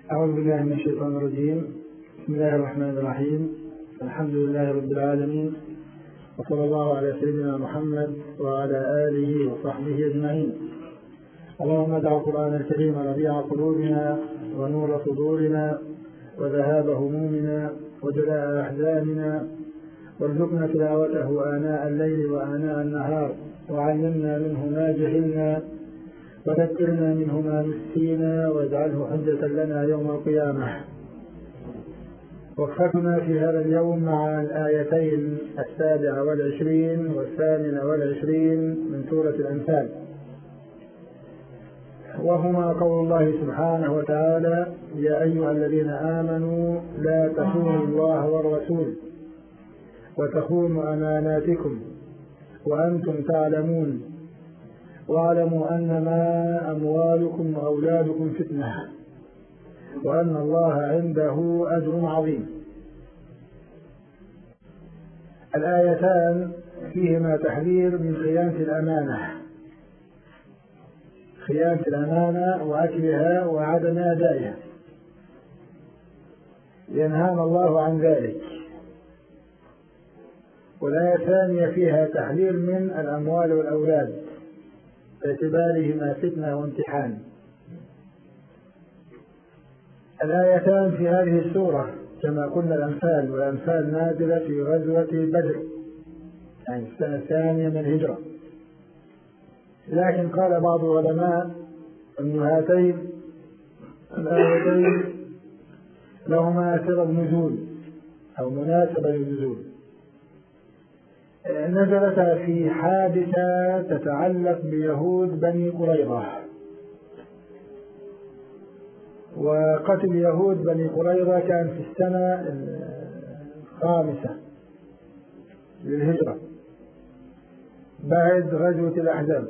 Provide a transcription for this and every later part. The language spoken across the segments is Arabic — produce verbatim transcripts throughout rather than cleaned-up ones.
أعوذ بالله من الشيطان الرجيم. بسم الله الرحمن الرحيم. الحمد لله رب العالمين، وصلى الله على سيدنا محمد وعلى آله وصحبه أجمعين. اللهم اجعل القرآن الكريم ربيع قلوبنا ونور صدورنا وذهاب همومنا وجلاء أحزاننا، وارزقنا تلاوته آناء الليل وآناء النهار، وعلمنا منه ما جهلنا وذكرنا منه ما نسينا، واجعله حجة لنا يوم القيامة. وقفتنا في هذا اليوم مع الآيتين السابعة والعشرين والثامنة والعشرين من سورة الأنفال، وهما قول الله سبحانه وتعالى: يا أيها الذين آمنوا لا تخونوا الله والرسول وتخونوا أماناتكم وأنتم تعلمون واعلموا أنما أموالكم وأولادكم فتنة وأن الله عنده أجر عظيم. الآيتان فيهما تحذير من خيانة الأمانة خيانة الأمانة وأكلها وعدم أدائها، ينهانا الله عن ذلك. والآية الثانية فيها تحذير من الأموال والأولاد باعتبارهما فتنة وامتحان. الآيتان في هذه السورة كما قلنا الأنفال، والأنفال نازلة في غزوة بدر، يعني السنة الثانية من الهجرة. لكن قال بعض العلماء أن هاتين الآيتين لهما سبب نزول أو مناسبة للنزول. نزلتا في حادثة تتعلق بيهود بني قريظة، وقتل يهود بني قريظة كان في السنة الخامسة للهجرة بعد غزوة الأحزاب.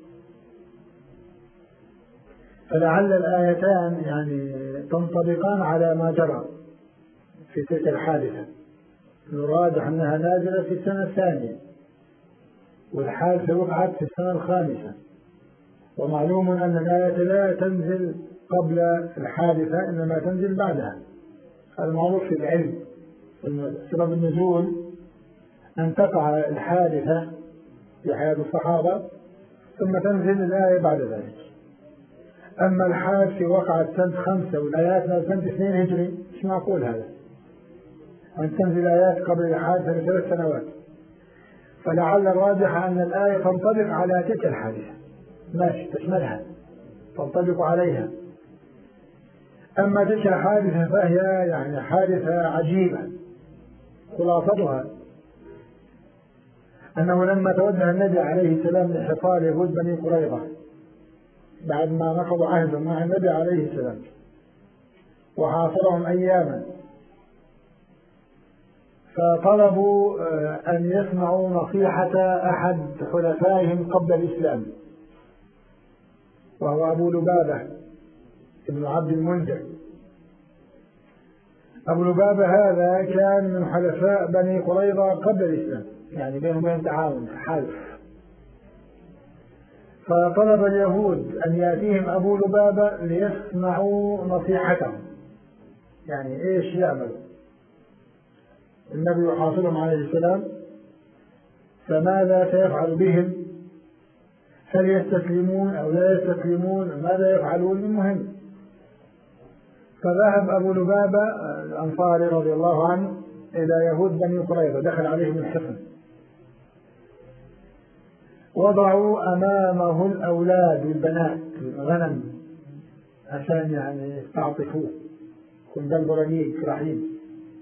فلعل الآيتان يعني تنطبقان على ما جرى في تلك الحادثة. نراجح أنها نازلة في السنة الثانية، والحادثة وقعت في السنة الخامسة، ومعلوم أن الآية لا تنزل قبل الحادثة إنما تنزل بعدها. هذا معروف في العلم، سبب النزول أن تقع الحادثة في حياة الصحابة ثم تنزل الآية بعد ذلك. أما الحادثة وقعت سنة خمسة والآيات سنة اثنين هجري، مش معقول هذا أن تنزل آيات قبل الحادثة بثلاث سنوات. فلعل الراجح أن الآية تنطبق على تلك الحادثة، ماشي، تشملها، تنطبق عليها. أما تلك الحادثة فهي يعني حادثة عجيبة. خلاصتها أنه لما توجه النبي عليه السلام لحصار يهود بني قريظة بعد ما نقضوا عهدهم مع النبي عليه السلام وحاصرهم أياما، فطلبوا أن يسمعوا نصيحة أحد حلفائهم قبل الإسلام، وهو أبو لبابة ابن عبد المنذر. أبو لبابة هذا كان من حلفاء بني قريظة قبل الإسلام، يعني بينهم بين تعاون حلف. فطلب اليهود أن يأتيهم أبو لبابة ليسمعوا نصيحتهم، يعني إيش يعملوا. النبي يحاصرهم عليه السلام، فماذا سيفعل بهم؟ هل يستسلمون أو لا يستسلمون؟ ماذا يفعلون؟ المهم. فذهب أبو لبابة الأنصاري رضي الله عنه إلى يهود بني قريظة، دخل عليهم الحصن، وضعوا أمامه الأولاد والبنات الغنم عشان يعني يستعطفوه، كن قلبه رقيق رحيم.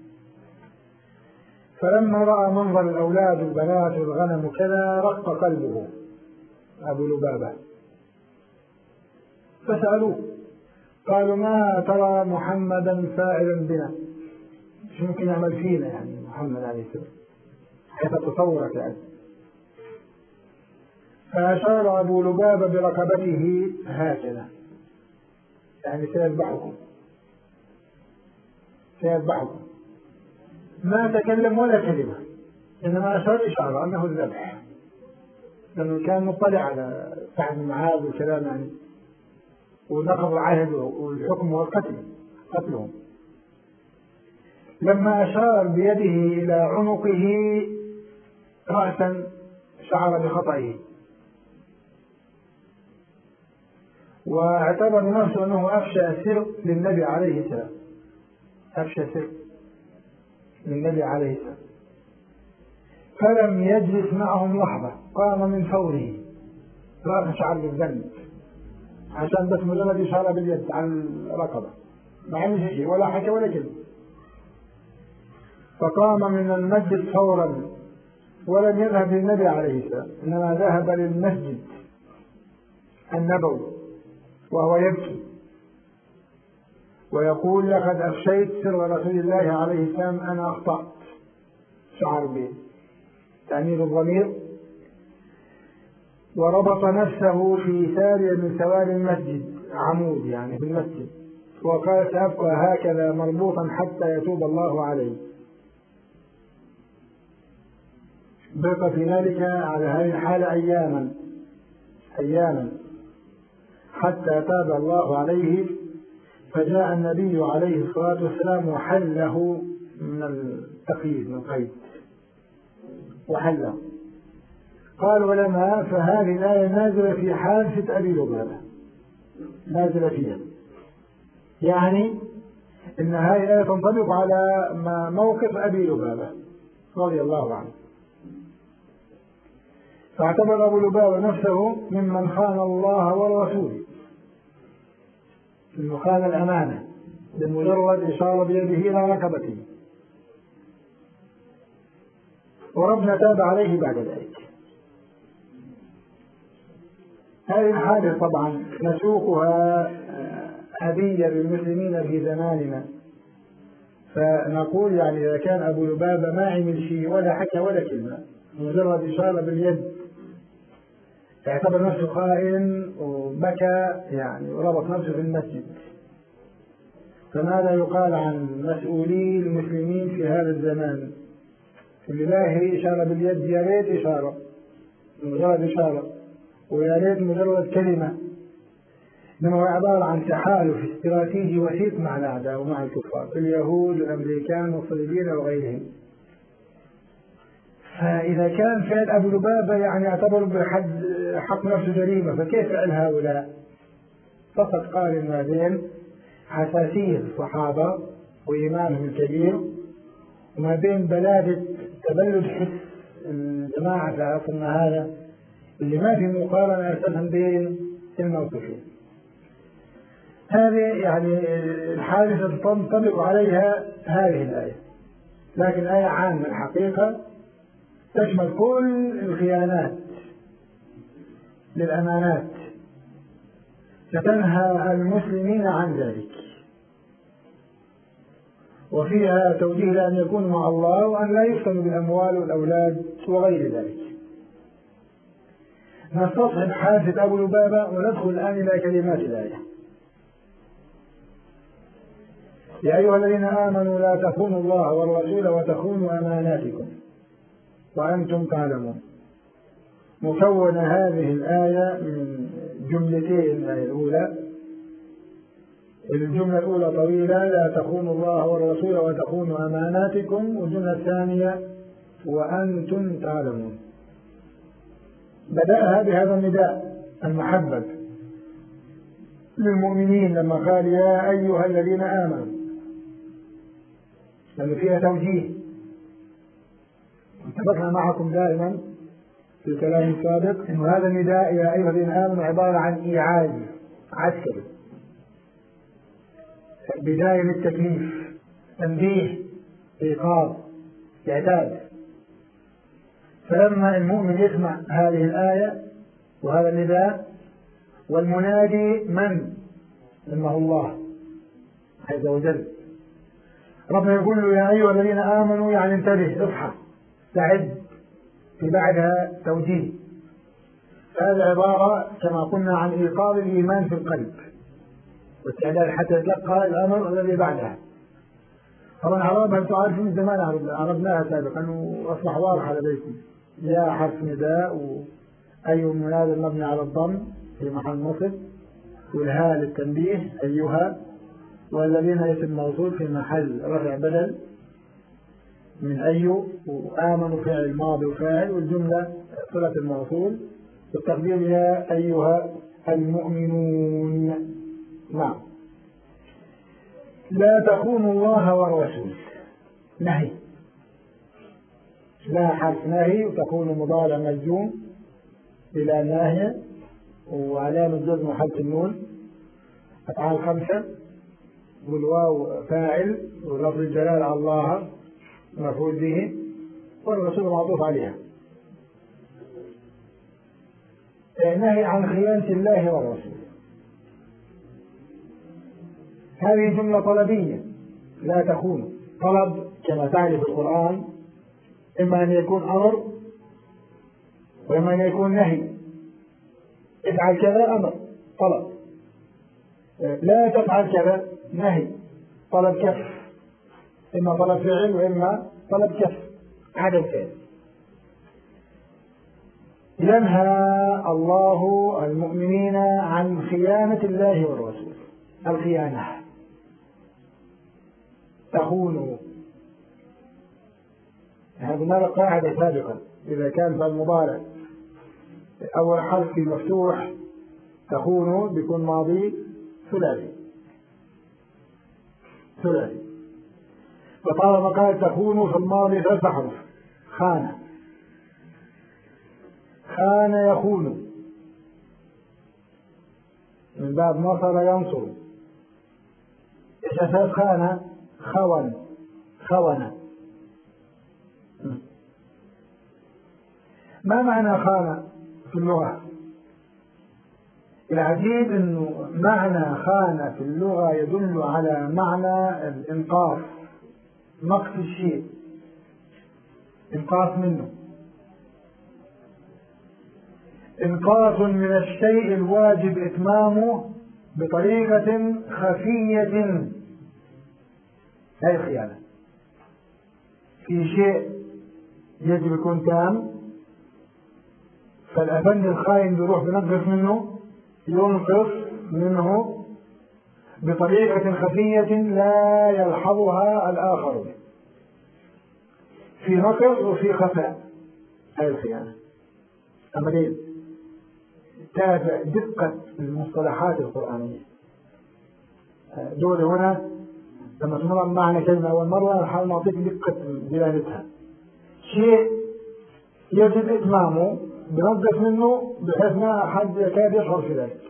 فلما رأى منظر الأولاد والبنات والغنم وكذا رق قلبه أبو لبابة، فسألوه قالوا: ما ترى محمدا فاعلا بنا؟ شو ممكن يعمل فينا يعني محمد عليه السلام؟ كيف تصورك يعني؟ فأشار أبو لبابة برقبته هكذا، يعني سيذبحكم سيذبحكم. ما تكلم ولا كلمة، إنما أشار إشارة أنه الذبح، لأنه كان مطلع على سعد بن معاذ والكلام يعني، ونقض عهده والحكم والقتل. قتلهم. لما أشار بيده إلى عنقه رأسا شعر بخطئه واعتبر نفسه أنه أفشى سر للنبي عليه السلام، أفشى سر للنبي عليه السلام، فلم يجلس معهم لحظة، قام من فوره رأس شعر بالذنب عشان بس مجرد إشارة باليد عن الرقبة، ما عمل شيء ولا حكى ولا كلمة. فقام من المسجد فورا ولم يذهب للنبي عليه السلام، إنما ذهب للمسجد النبوي وهو يبكي ويقول لقد أفشيت سر رسول الله عليه السلام، أنا أخطأت. شعر به تأمين الضمير، وربط نفسه في سارية من سواري المسجد، عمود يعني في المسجد، وقال سأبقى هكذا مربوطا حتى يتوب الله عليه. بقي في ذلك على هذه الحالة أياما أياما حتى تاب الله عليه، فجاء النبي عليه الصلاة والسلام وحله من التقييد من القيد وحله. قال العلماء فهذه الآية نازلة في حادثة أبي لبابة، نازلة فيها، يعني إن هذه الآية تنطبق على موقف أبي لبابة رضي الله عنه. فاعتبر أبو لبابة نفسه ممن خان الله والرسول، إنه خان الأمانة بمجرد إشارة بيده إلى ركبته، وربنا تاب عليه بعد ذلك. هذه الحادثة طبعا نسوقها هدية للمسلمين في زماننا، فنقول يعني إذا كان أبو لبابة ما عمل شيء ولا حكى ولا كلمة، مجرد إشارة باليد، اعتبر نفسه خائن وبكى يعني وربط نفسه في المسجد، فماذا يقال عن مسؤولي المسلمين في هذا الزمان؟ اللي لا هي إشارة باليد، يا ريت إشارة مجرد إشارة، ويا ريت مجرد كلمة، إنما هو عبارة عن تحالف استراتيجي وثيق مع الأعداء ومع الكفار، اليهود والأمريكان والصليبيين وغيرهم. فإذا كان فعل أبو لبابة يعني يعتبر بحد حق نفسه جريمة، فكيف فعل هؤلاء؟ فقط قال ما بين حساسية الصحابة وإيمانهم الكبير، وما بين بلادة تبلد حس الجماعة في عصرنا هذا اللي ما في مقارنة أساسا بين الموقفين. هذه يعني الحادثة تنطبق عليها هذه الآية، لكن آية عامة الحقيقة تشمل كل الخيانات للأمانات، فتنهى المسلمين عن ذلك، وفيها توجيه لأن يكونوا مع الله وأن لا يفتنوا بالأموال والأولاد وغير ذلك. نستصحب حادثة أبو لبابة وندخل الآن إلى كلمات الآية. يا أيها الذين آمنوا لا تخونوا الله والرسول وتخونوا أماناتكم وأنتم تعلمون. مكونة هذه الآية من جملتين، الآية الأولى الجملة الأولى طويلة، لا تخونوا الله والرسول وتخونوا أماناتكم، والجملة الثانية وأنتم تعلمون. بدأها بهذا النداء المحبب للمؤمنين لما قال يا أيها الذين آمنوا، لأن فيها توجيه. اتفقنا معكم دائما في الكلام السابق أن هذا النداء يا أيها الذين آمنوا عبارة عن إيعاز عسكري، بداية للتكليف، تنبيه، إيقاظ، إعداد. فلما المؤمن يسمع هذه الآية وهذا النداء، والمنادي من؟ إنه الله عز وجل. ربنا يقول له يا أيها الذين آمنوا، يعني انتبه، اصحى، استعد. في بعدها توجيه. هذه عبارة كما قلنا عن إيقاظ الإيمان في القلب واستعداد حتى يتلقى الأمر الذي بعدها. طبعا عربها أنتم عارفين من زمان، عربناها سابقا وأصبح واضحة لديكم. يا حرف نداء، وأي منادى مبني على الضم في محل نصب، والهاء للتنبيه أيها، والذين اسم موصول في محل رفع بدل من أي، وآمنوا فعل الماضي وفاعل، والجملة صلة الموصول بالتقدير يا أيها المؤمنون. نعم. لا تخونوا الله والرسول، نهي، لا حرف نهي، وتكون مضارع مجزوم إلى ناهية، وعلامة جزم حرف النون، أفعال خمسة، والواو فاعل، ولفظ الجلال على الله مفعول به، والرسول معطوف عليها. نهي عن خيانة الله والرسول، هذه جملة طلبية، لا تخونوا، طلب كما تعرف القرآن إما أن يكون أمر وإما أن يكون نهي. افعل كذا أمر طلب، لا تفعل كذا نهي طلب كف، إما طلب فعل وإما طلب كف عدم فعل. ينهى الله المؤمنين عن خيانة الله والرسول، الخيانة تخونوا، هذه قاعدة سابقة، إذا كان في المضارع أول حرف مفتوح تخونوا بيكون ماضي ثلاثي ثلاثي، فطالما قال تخونوا في الماضي ثلاث حروف، خان، خان يخون، من باب نصر ينصر، إساسات خان خون خون. ما معنى خان في اللغة؟ العجيب أنه معنى خان في اللغة يدل على معنى الإنقاص، نقص الشيء، إنقاص منه، إنقاص من الشيء الواجب إتمامه بطريقة خفية، هذه الخيانة. في شيء يجب يكون تام، فالأفندي الخاين بيروح بينقص منه، ينقص منه بطريقة خفية لا يلحظها الآخر، في نقص وفي خفاء، هذه الخيانة. أمرين، تابع دقة المصطلحات القرآنية، دول هنا لما تمر معنا كلمة أول مرة نحاول نعطيك دقة دلالتها. شيء يجب إتمامه بنقص منه بحيث ما أحد يكاد يشعر في ذلك،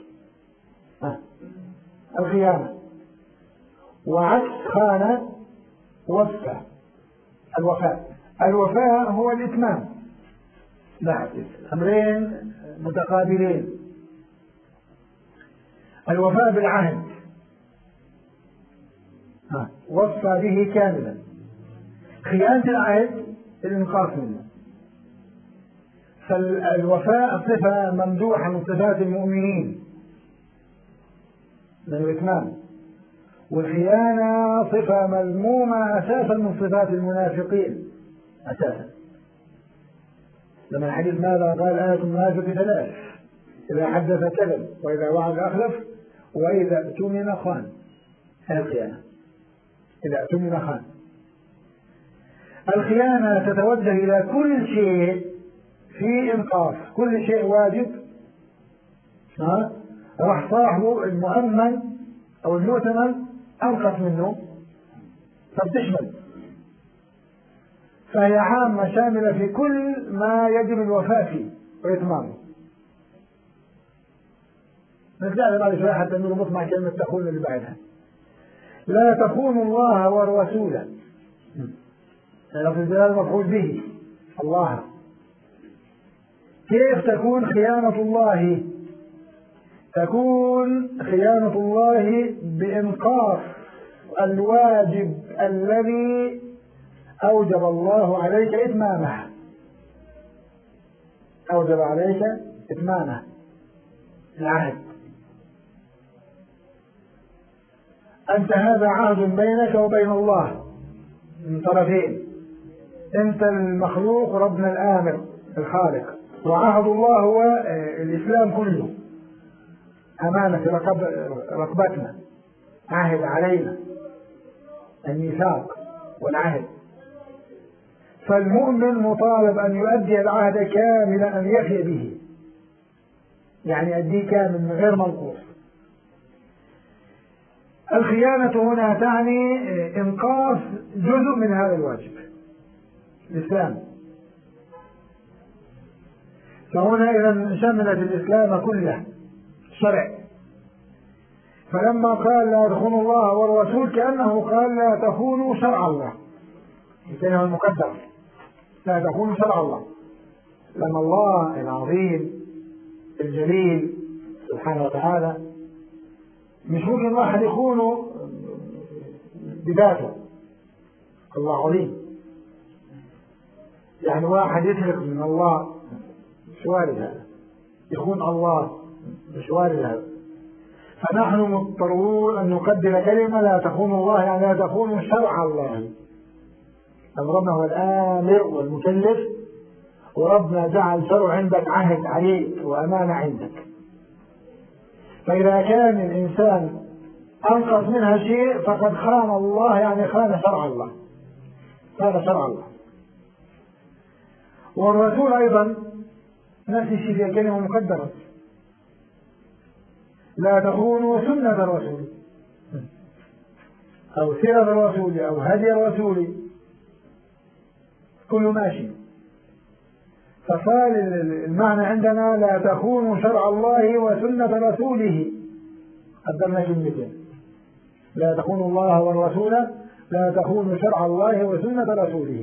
الخيانة. وعكس خان وفى، الوفاء، الوفاء هو الإتمام، لا أمرين متقابلين. الوفاء بالعهد وفى به كاملا، خيانة العهد الإنقاص منه. فالوفاء صفة ممدوحة من صفات المؤمنين من الإتمام، والخيانة صفة مذمومة أساسا من صفات المنافقين أساسا. لما الحديث ماذا قال؟ آية المنافق ثلاث: إذا حدث كذب، وإذا وعد أخلف، وإذا اؤتمن خان. هذه الخيانة، إذا اؤتمن خان. الخيانة تتوجه إلى كل شيء في إنقاص، كل شيء واجب ها راح صاحبه المؤمن أو المؤتمن أنقص منه، فبتشمل، فهي عامة شاملة في كل ما يجب الوفاء فيه وإتمامه. نرجع بعد شوية حتى نربط مع كلمة تخون اللي بعدها. لا تخونوا الله والرسول، لفظ الجلال مفعول به الله. كيف تكون خيانة الله؟ تكون خيانة الله بإنقاص الواجب الذي أوجب الله عليك إتمامه، أوجب عليك إتمامه، العهد. أنت هذا عهد بينك وبين الله من طرفين، أنت المخلوق وربنا الآمر الخالق، وعهد الله هو الإسلام كله أمانة رقب رقبتنا، عهد علينا الميثاق والعهد، فالمؤمن مطالب أن يؤدي العهد كاملا، أن يفي به، يعني يؤديه كامل من غير منقوص. الخيانة هنا تعني إنقاص جزء من هذا الواجب الإسلام، فهنا إذا شملت الإسلام كله شرع، فلما قال لا تخونوا الله والرسول كأنه قال لا تخونوا شرع الله، الكلمة المقدرة لا تخونوا شرع الله، لأن الله العظيم الجليل سبحانه وتعالى مش ممكن واحد يخونه بذاته، الله عظيم، يعني واحد يسرق من الله مش وارد هذا، يخون الله مش وارد هذا، فنحن مضطرون أن نقدر كلمة لا تخونوا الله، يعني لا تخونوا شرع الله، ربنا هو الآمر والمكلف، وربنا جعل شرع عندك عهد عليك وأمانة عندك، فإذا كان الإنسان أنقص منها شيء فقد خان الله، يعني خان شرع الله، خان شرع الله. والرسول أيضا نفس الشيء في كلمة مقدرة، لا تخونوا سنة الرسول أو سيرة الرسول أو هدي الرسول، كل ماشي، فقال المعنى عندنا لا تخونوا شرع الله وسنة رسوله، قدرنا كلمتين، لا تخونوا الله والرسول، لا تخونوا شرع الله وسنة رسوله.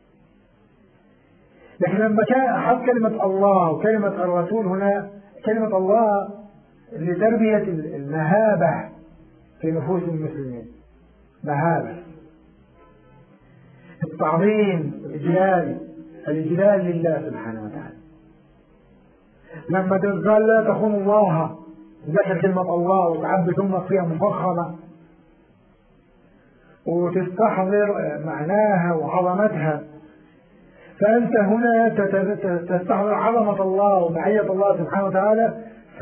لكن لما كان أحط كلمة الله وكلمة الرسول هنا، كلمة الله لتربية المهابة في نفوس المسلمين، مهابة التعظيم، الإجلال، الإجلال لله سبحانه وتعالى. لما تقال لا تخونوا الله، ذكر كلمة الله وتعبد أمك فيها مفخمة وتستحضر معناها وعظمتها، فأنت هنا تستحضر عظمة الله ومعية الله سبحانه وتعالى،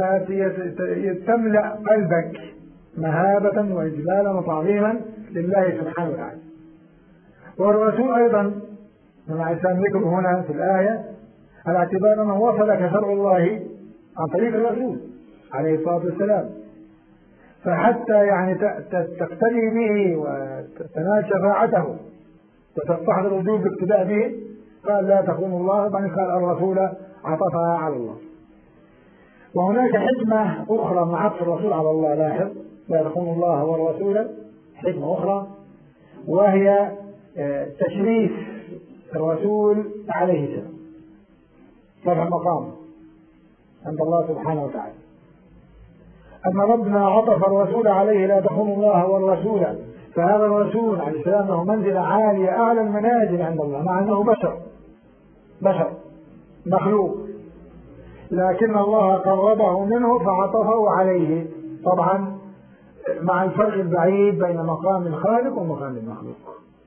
فتملأ قلبك مهابة وإجلالا وتعظيما لله سبحانه وتعالى. والرسول أيضا مع الإسلام ذكره هنا في الآية على اعتبار أنه وصلك شرع الله عن طريق الرسول عليه الصلاة والسلام، فحتى يعني تقتدي به وتنال شفاعته وتستحضر وجوب الاقتداء به، قال لا تخونوا الله، بعدين قال الرسول عطفها على الله. وهناك حكمة أخرى مع عطف الرسول على الله، لاحظ لا تخونوا الله والرسول، حكمة أخرى وهي تشريف الرسول عليه السلام، رفع مقام عند الله سبحانه وتعالى، أن ربنا عطف الرسول عليه لا تخونوا الله والرسول، فهذا الرسول عليه السلام له منزلة عالية أعلى المنازل عند الله، مع أنه بشر بشر مخلوق، لكن الله قربه منه فعطفه عليه، طبعا مع الفرق البعيد بين مقام الخالق ومقام المخلوق.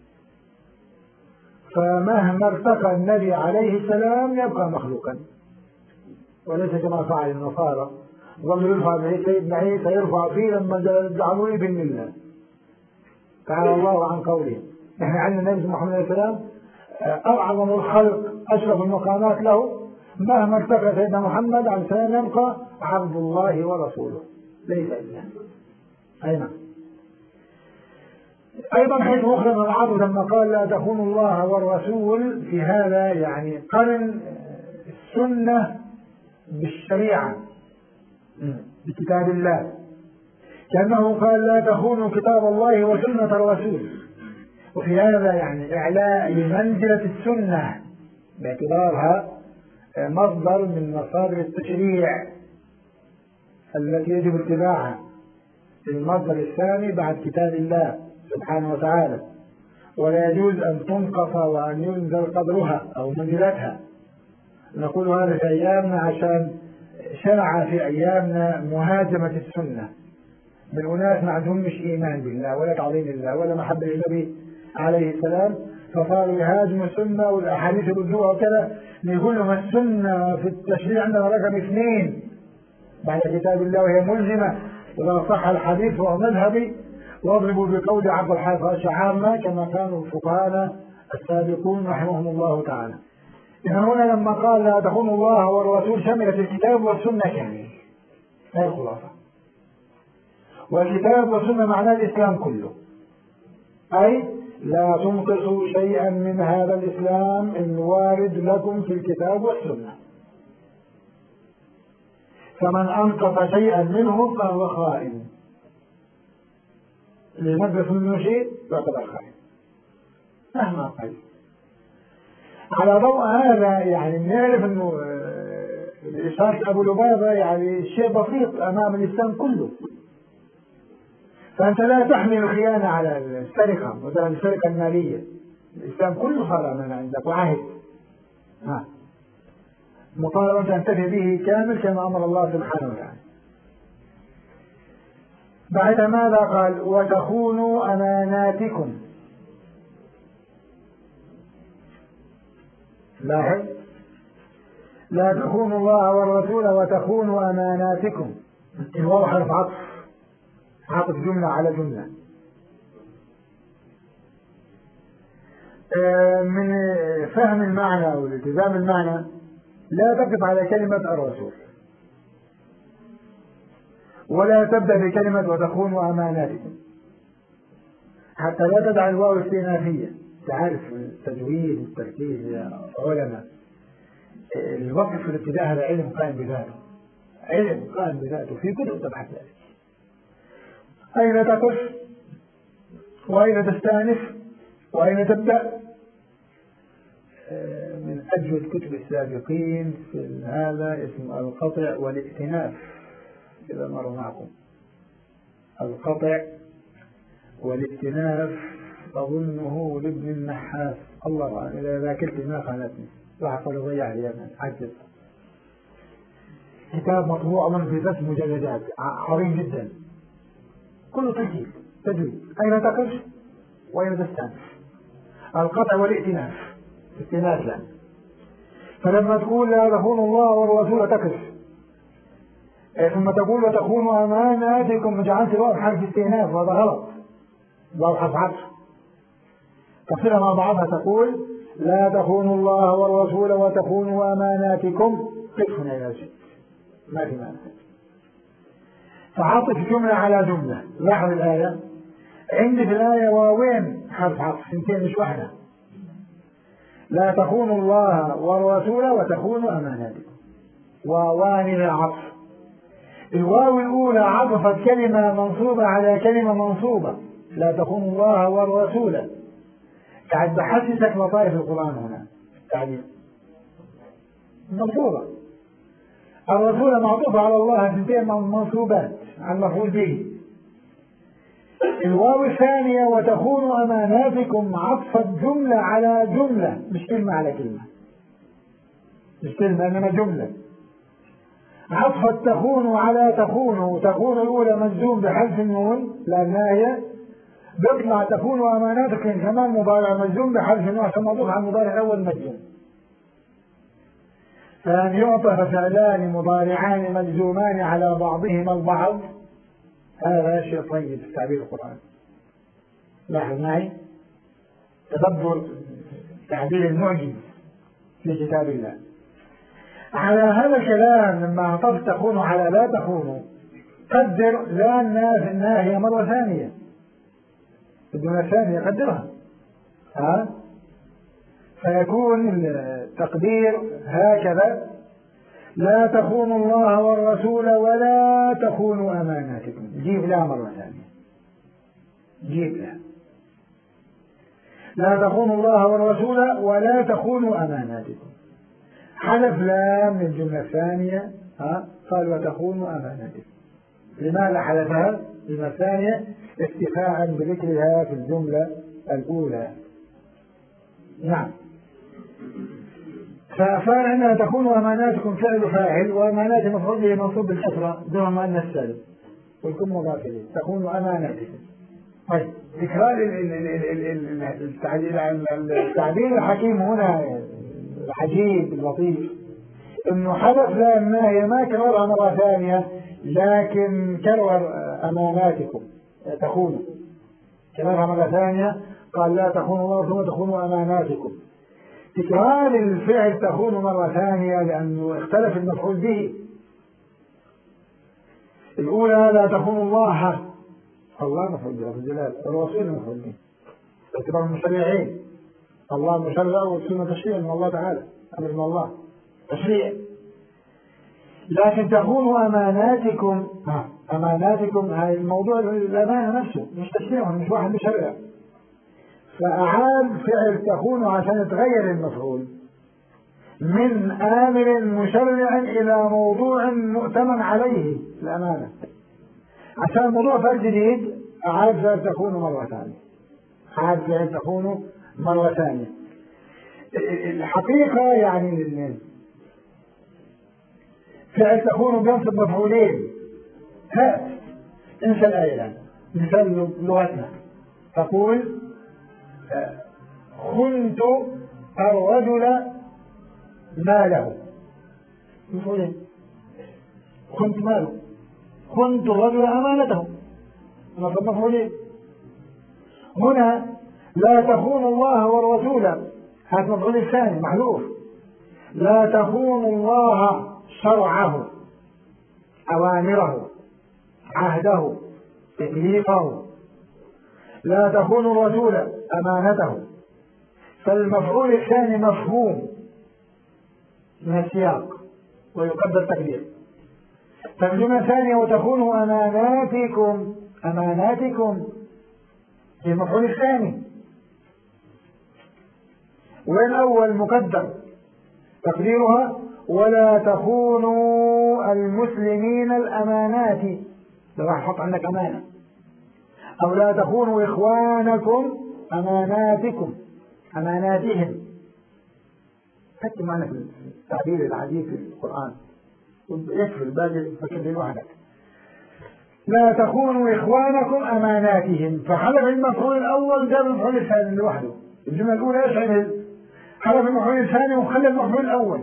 فمهما ارتقى النبي عليه السلام يبقى مخلوقا، وليس كما فعل النصارى، ظل يرفع به سيدنا عيسى يرفع فيه لما جعلوه ابن الله، تعالى الله عن قولهم. نحن عندنا النبي محمد عليه السلام أعظم الخلق، أشرف المقامات له، مهما ارتقى سيدنا محمد عليه السلام يبقى عبد الله ورسوله ليس إلا. أي نعم. أيضا حيث أخرى من العرض لما قال لا تخونوا الله والرسول، في هذا يعني قرن السنة بالشريعة بكتاب الله، كأنه قال لا تخونوا كتاب الله وسنة الرسول، وفي هذا يعني إعلاء لمنزلة السنة باعتبارها مصدر من مصادر التشريع التي يجب اتباعها، المصدر الثاني بعد كتاب الله سبحانه وتعالى، ولا يجوز أن تنقص وأن ينزل قدرها أو منزلتها. نقول هذا في أيامنا عشان شرع في أيامنا مهاجمة السنة من أناس ما عندهمش إيمان بالله ولا تعظيم الله ولا محبة للنبي عليه السلام، فصاروا يهاجموا السنة والأحاديث الرجوع وكذا، يقول لهم السنة في التشريع عندنا رقم اثنين بعد كتاب الله وهي ملزمة، إذا صح الحديث وهو مذهبي، واضربوا بقول عبد الحافظ عامة كما كانوا الفقهاء السابقون رحمهم الله تعالى. إذا هنا لما قال لا تخونوا الله والرسول شملت الكتاب والسنة كامل، هذه الخلاصة. والكتاب والسنة معناه الإسلام كله، أي لا تنقصوا شيئا من هذا الإسلام الوارد لكم في الكتاب والسنة، فمن أنقص شيئا منه فهو خائن، اللي ينقص منه شيء يعتبر خائن مهما قل. على ضوء هذا يعني نعرف انه إشارة أبو لبابة يعني شيء بسيط أمام الإسلام كله. فأنت لا تحمل خيانة على السرقة، مثلا السرقة المالية، الإسلام كله صار أمانة عندك وعهد، ها مطالبة أن تنتفي به كامل كما أمر الله سبحانه وتعالى. بعد ماذا قال؟ وتخونوا أماناتكم. لاحظ، لا تخونوا الله والرسول وتخونوا أماناتكم. الواو حرف عطف، عطف جملة على جملة. من فهم المعنى والالتزام المعنى لا تقف على كلمة الرسول، ولا تبدأ بكلمة وتخونوا أماناتكم، حتى لا تدع الواو استئنافية. تعرف التجويد والتركيز يا علماء، الوقف في الابتداء هذا علم قائم بذاته، علم قائم بذاته في كتب تبحث ذلك. أين تقف وأين تستأنف وأين تبدأ؟ من أجود كتب السابقين في هذا اسمه القطع والائتناف، إذا مر معكم القطع والائتناف، أظنه لابن النحاس، الله أعلم إذا ذاكرت ما خانتني، راح أضيع لي أنا عجز. كتاب مطبوع من في ثلاث مجلدات عظيم جدا، كله تجويد تجويد. أين تقف وأين تستأنف؟ القطع والائتناف، استئناف يعني. فلما تقول لا تخونوا الله والرسول تقف، ثم تقول وتخونوا أماناتكم جعلت الواو حرف استئناف، وهذا غلط، واو حرف عطف. تفصيلها مع بعضها تقول لا تخونوا الله والرسول وتخونوا أماناتكم، قف هنا يا شيخ ما في مانع. فعطف جملة على جملة. لاحظ الآية، عندي في الآية واوين حرف عطف، سنتين مش واحدة. لا تخونوا الله والرسول وتخونوا أماناتكم، واوان العطف. الواو الأولى عطفت كلمة منصوبة على كلمة منصوبة، لا تخونوا الله والرسول. قاعد بحسسك لطائف القرآن هنا تعليم منصوبة. الرسول معطوفة على الله، سنتين منصوبات على المفعول به. الواو الثانية وتخونوا أماناتكم عطفت جملة على جملة، مش كلمة على كلمة، مش كلمة إنما جملة. عطفت تخونوا على تخونوا، تخونوا الأولى مجزوم بحذف النون لأنها هي، بيطلع تخونوا أماناتكم كمان مضارع مجزوم بحذف النون عشان موضوع على المضارع الأول مجزوم. فأن يعطف فعلان مضارعان مجزومان على بعضهما البعض، هذا شيء طيب في تعبير القرآن. لاحظ معي تدبر تعبير المعجز في كتاب الله. على هذا الكلام لما عطفت تخونوا على لا تخونوا، قدر لا الناس الناهية مرة ثانية، الجملة الثانية قدرها، ها فيكون التقدير هكذا: لا تخونوا الله والرسول ولا تخونوا أماناتكم. جيب لا مرة ثانية، جيب لا لا تخونوا الله والرسول ولا تخونوا أماناتكم. حذف لا من الجملة الثانية، ها قال وتخونوا أماناتكم. لماذا حذفها الجملة الثانية؟ اكتفاء بذكرها في الجملة الأولى. نعم. فصار أنها تخونوا أماناتكم فعل فاعل، وأمانات مفعول به منصوب بالكسرة دون مؤنث سالم، والكم مضاف إليه. تخونوا أماناتكم. طيب تكرار التعبير الحكيم هنا العجيب اللطيف انه حدث لا الناهية ما كررها مرة ثانية، لكن كرر أماناتكم تخونوا كررها مرة ثانية قال لا تخونوا الله ثم تخونوا أماناتكم. تكرار الفعل تخونوا مرة ثانية لأنه اختلف المفعول به. الأولى لا تخونوا الله، الله مفعول به في الجلال، والرسول مفعول به باعتبار المشرعين، الله مشرع والسنة تشريع من الله تعالى، أمر من الله تشريع. لكن تخونوا أماناتكم، أماناتكم هاي الموضوع الأمانة نفسه مش تشريع، مش واحد مشرع، فأعاد فعل تخونوا عشان يتغير المفعول من آمر مشرع إلى موضوع مؤتمن عليه الأمانة. عشان الموضوع فعل جديد أعاد فعل تخونوا مرة ثانية، أعاد فعل تخونوا مرة ثانية. الحقيقة يعني فعل تخونوا بينصب مفعولين. هات انسى الآية الآن، مثال لغتنا تقول خنت الرجل ماله، مفعولين، خنت ماله، خنت الرجل أمانته، نصب مفعولين. هنا لا تخونوا الله والرسول، هذا المفعول الثاني محذوف، لا تخونوا الله شرعه، أوامره، عهده، تكليفه، لا تخونوا الرسول أمانته. فالمفعول الثاني مفهوم من السياق ويقدر تقدير. ترجمة ثانية وتخونوا أماناتكم، أماناتكم في المفعول الثاني، والأول مقدر تقديرها ولا تخونوا المسلمين الأمانات، لو راح حط عندك أمانة، أو لا تخونوا إخوانكم أماناتكم، أماناتهم. حتى معنا في التعبير العديد في القرآن يكفي الباقي فكر وحدك. لا تخونوا إخوانكم أماناتهم، فحلف المفعول الأول جاب المفعول الثاني لوحده. الجملة الأولى إيش عمل؟ حلف المفعول الثاني وخلى المفعول الأول.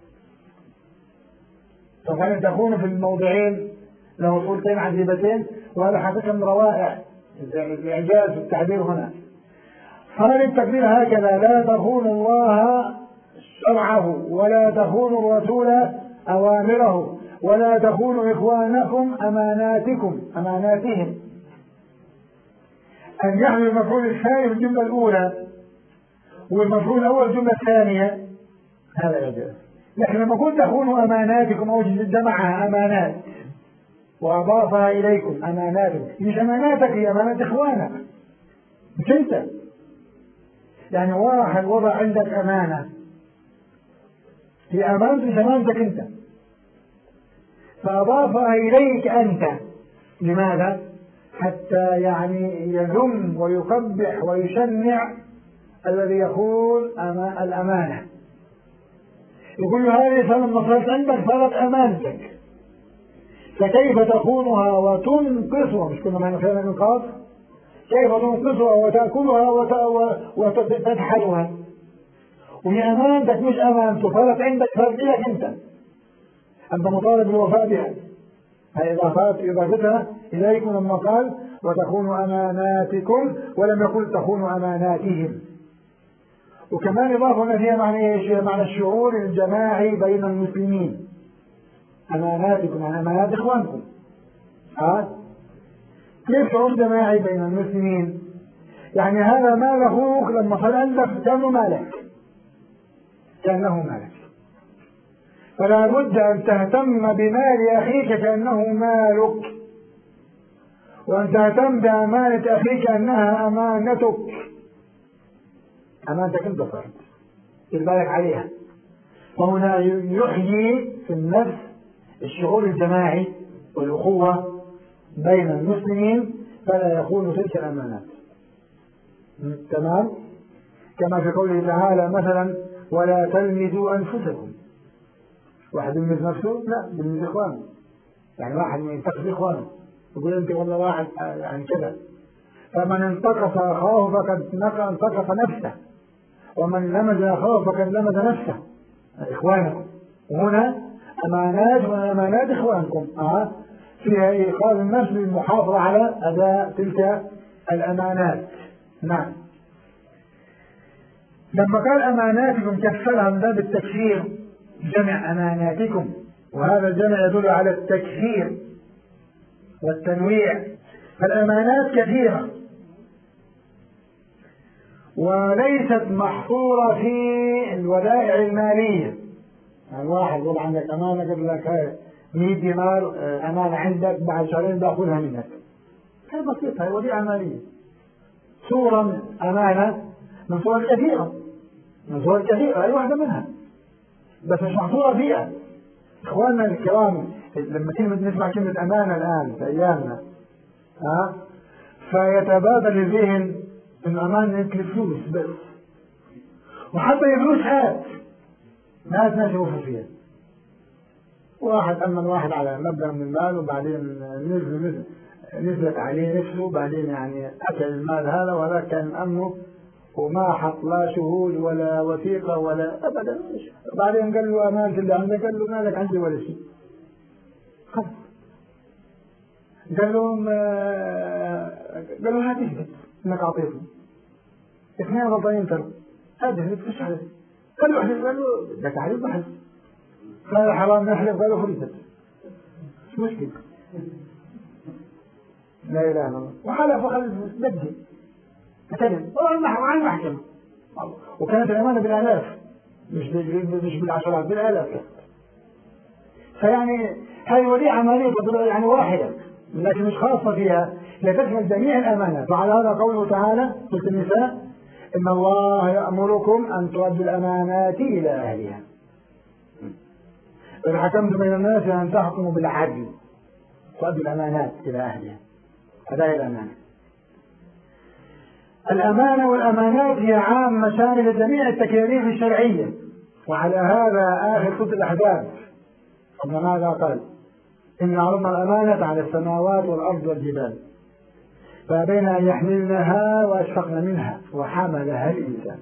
فكان تخون في الموضعين له صورتين عجيبتين، وهذا حقيقة من روائع الإعجاز في التعبير هنا. قال التقدير هكذا: لا تخونوا الله شرعه، ولا تخونوا الرسول أوامره، ولا تخونوا إخوانكم أماناتكم، أماناتهم. أن يحمل المفعول الثاني في الجملة الأولى والمفعول الأول في الجملة الثانية، هذا يجوز. لكن لما قلت تخونوا أماناتكم أو جد معها أمانات وأضافها إليكم أماناتكم، مش أماناتك، هي أمانات إخوانك مش أنت. يعني واحد وضع عندك أمانة، هي أمانة مش أمانتك أنت، فأضافها إليك أنت. لماذا؟ حتى يعني يذم ويقبح ويشنع الذي يخون الأمانة. يقول له هذه فلما صارت عندك صارت أمانتك، فكيف تخونها وتنقصها؟ مش كنا معنا خير النقاط؟ كيف تنقصها وتأكلها وتدحلها؟ وهي أمانتك مش أمانته، صارت عندك صارت لك أنت، أنت مطالب بالوفاء بها. هي إضافات إضافتها إليكم لما قال وتخونوا أماناتكم، ولم يقل تخونوا أماناتهم. وكمان إضافة فيها معنى إيش؟ معنى الشعور الجماعي بين المسلمين. أماناتكم يعني أمانات إخوانكم. ها؟ كيف شعور جماعي بين المسلمين؟ يعني هذا مال أخوك لما صار عندك كأنه مالك، كأنه مالك، فلا بد أن تهتم بمال أخيك كأنه مالك، وأن تهتم بأمانة أخيك كأنها أمانتك. أمانتك أنت صارت بالك عليها. فهنا يحيي في النفس الشعور الجماعي والأخوة بين المسلمين، فلا يخون تلك الأمانات. تمام؟ كما في قوله تعالى مثلا ولا تلمزوا أنفسكم. واحد يلمز نفسه؟ لا، يلمز إخوانه. يعني واحد ينتقص إخوانه يقول أنت والله واحد يعني كذا. فمن انتقص أخاه فقد انتقص نفسه، ومن لمز أخاه فقد لمز نفسه. إخوانكم وهنا أمانات وأمانات إخوانكم. أه؟ فيها إيقاظ النفس للمحافظة على أداء تلك الأمانات. نعم، لما قال أماناتكم كفلها من باب التكفير، جمع أماناتكم، وهذا الجمع يدل على التكفير والتنويع. فالأمانات كثيرة وليست محصورة في الودائع المالية. يعني واحد يقول عندك أمانة، يقول لك مئة دينار أمانة عندك، بعد شهرين باخذها منك. هي بسيطة، هي وديعة مالية، صورة من أمانة من صور كثيرة، من صور كثيرة، أي واحدة منها، بس مش محصورة فيها. إخواننا الكرام، لما كلمة نسمع كلمة أمانة الآن في أيامنا، ها، فيتبادل الذهن إن أمانة يمكن فلوس بس، وحتى الفلوس هات ناس ناس يوفوا فيها. واحد أمن واحد على مبلغ من المال، وبعدين نزل نزل نزلت عليه نفسه، وبعدين يعني أكل المال هذا، ولا كان أمنه وما حط لا شهود ولا وثيقة ولا أبدا. بعدين قال له أمانة اللي عندك، قال له مالك عندي ولا شيء. خلاص قال لهم قال له هات اثبت انك اعطيته. اثنين غلطانين ترى، هذا اللي تفش عليه. قال له احلف، قال له ده تحليف بحلف. قال حرام نحلف، قال له خلصت، مش مشكلة، لا اله الا الله. وحلف وخلص بدي كذب وعن المحكمة، وكانت الأمانة بالآلاف، مش مش بالعشرات، بالآلاف. فيعني هذه وديعة مالية يعني واحدة، لكن مش خاصة فيها، لا تشمل جميع الأمانات. وعلى هذا قوله تعالى سورة النساء: إن الله يأمركم أن تؤدوا الأمانات إلى أهلها وإن حكمتم بين الناس أن تحكموا بالعدل. تؤدوا الأمانات إلى أهلها، أداء الأمانة. الأمانة والأمانات هي عامة شاملة جميع التكاليف الشرعية. وعلى هذا آخر سورة الأحزاب قبل ماذا قال: إن عرضنا الأمانة على السماوات والأرض والجبال فأبين أن يحملنها وأشفقن منها وحملها الإنسان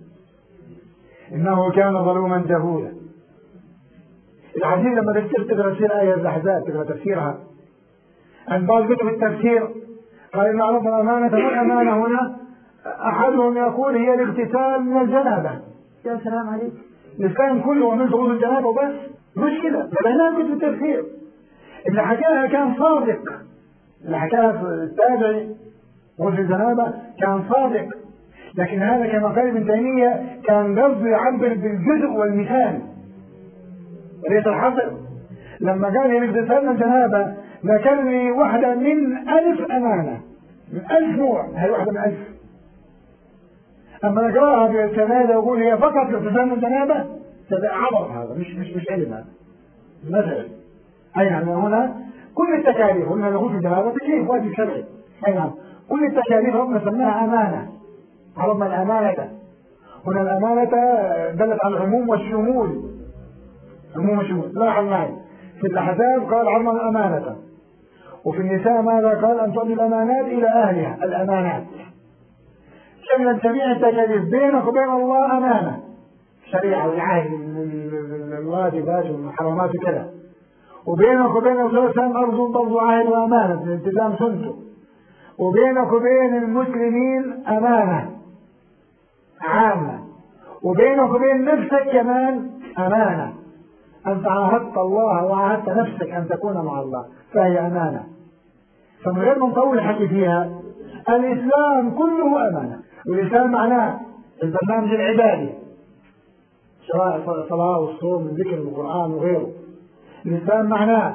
إنه كان ظلوما جهولا. الحديث لما تقرأ تفسير آية الأحزاب، تقرأ تفسيرها عن بعض كتب التفسير، قال إن عرضنا الأمانة، والأمانة هنا أحدهم يقول هي الاغتسال من الجنابة. يا سلام عليك، الإسلام كله من شروط الجنابة وبس؟ مشكلة. فبينها كتب التفسير اللي حكاها كان صادق، اللي حكاها التابعي غسل الجنابة كان صادق، لكن هذا كما قال ابن تيمية كان قصده يعبر بالجزء والمثال وليس الحصر. لما قال الاغتسال من الجنابة ذكر لي واحدة من ألف أمانة، من ألف نوع، هي واحدة من ألف. أما نقراها بالكنادة ويقول هي فقط اغتسال من الجنابة، هذا عبر، هذا مش مش مش علم، هذا مثلا. أي نعم، هنا كل التكاليف، قلنا الغسل الجنابة تكليف واجب شرعي. أي نعم، كل التكاليف ربنا سماها أمانة، عرضنا الأمانة. هنا الأمانة دلت على العموم والشمول، عموم والشمول. لاحظ معي في الأحزاب قال عرضنا الأمانة، وفي النساء ماذا قال؟ أن تؤدي الأمانات إلى أهلها. الأمانات شملت جميع التكاليف، بينك وبين الله أمانة، شريعة والعهد، الواجبات والمحرمات وكذا، وبينك وبين الرسول أرض برضو عهد وأمانة الالتزام سنته، وبينك وبين المسلمين أمانة عامة، وبينك وبين نفسك كمان أمانة. أنت عاهدت الله وعاهدت نفسك أن تكون مع الله، فهي أمانة. فمن غير ما نطول الحكي فيها، الإسلام كله أمانة. والإسلام معناه البرنامج العبادي، سواء الصلاة والصوم والذكر والقرآن وغيره. الإسلام معناه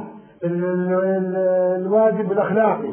الواجب الأخلاقي،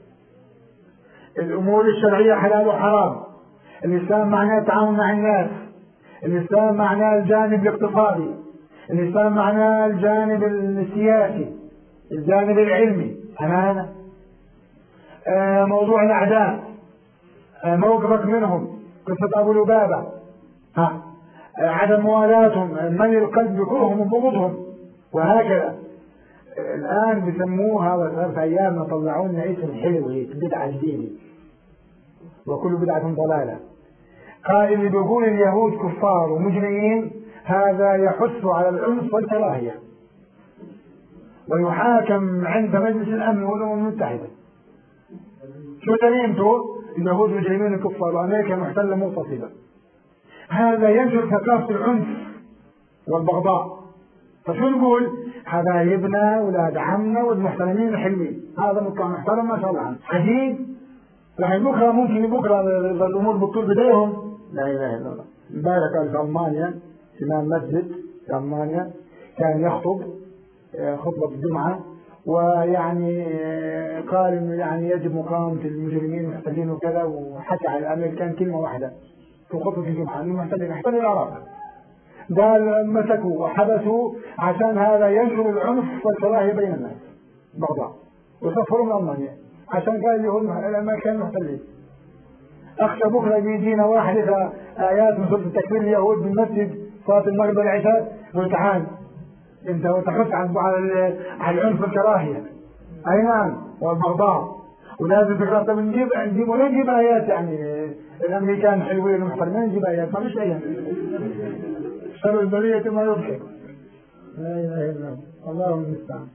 الأمور الشرعية حلال وحرام. الإسلام معناه التعامل مع الناس. الإسلام معناه الجانب الاقتصادي. الإسلام معناه الجانب السياسي، الجانب العلمي. أمانة. آه موضوع الأعداء، آه موقفك منهم، قصة أبو لبابة، ها آه عدم موالاتهم، ملء القلب بكرههم وبغضهم، وهكذا. آه الآن بيسموها هذا في أيامنا طلعوا لنا اسم حلو هيك، بدعة جديدة، وكل بدعة ضلالة. قال اللي بيقول اليهود كفار ومجرمين هذا يحث على العنف والكراهية، ويحاكم عند مجلس الأمن والأمم المتحدة. شو دليلته؟ اليهود مجرمين الكفار وأمريكا محتلة مغتصبة. هذا ينشر ثقافة العنف والبغضاء. فشو نقول؟ حبايبنا ولاد عمنا والمحترمين الحلوين، هذا مكان محترم ما شاء الله عنه عجيب. لحين بكره ممكن بكره الامور بتطول بديهم. لا اله الا الله. امبارح كان في المانيا امام مسجد في المانيا كان يخطب خطبه الجمعه، ويعني قال انه يعني يجب مقاومه المجرمين المحتلين وكذا، وحكى على الامريكان كلمه واحده في خطبه الجمعه انه محتلين احتلوا العراق. قال مسكوا وحبسوا عشان هذا ينشر العنف والكراهيه بين الناس بغضاء، وسافروا من المانيا عشان قال اليهود الامريكان محتلين. اخشى بكره بيجينا واحد يقرا ايات من سوره التكفير اليهود بالمسجد صلاه المغرب والعشاء يقول تعال انت وتحث على على العنف والكراهيه. اي نعم والبغضاء. ولازم تقرا. طب نجيب نجيب ولا نجيب ايات يعني الامريكان حلوين ومحترمين، نجيب ايات ما فيش ايات. شر البريه ما يضحك. لا اله الا الله اللهم المستعان.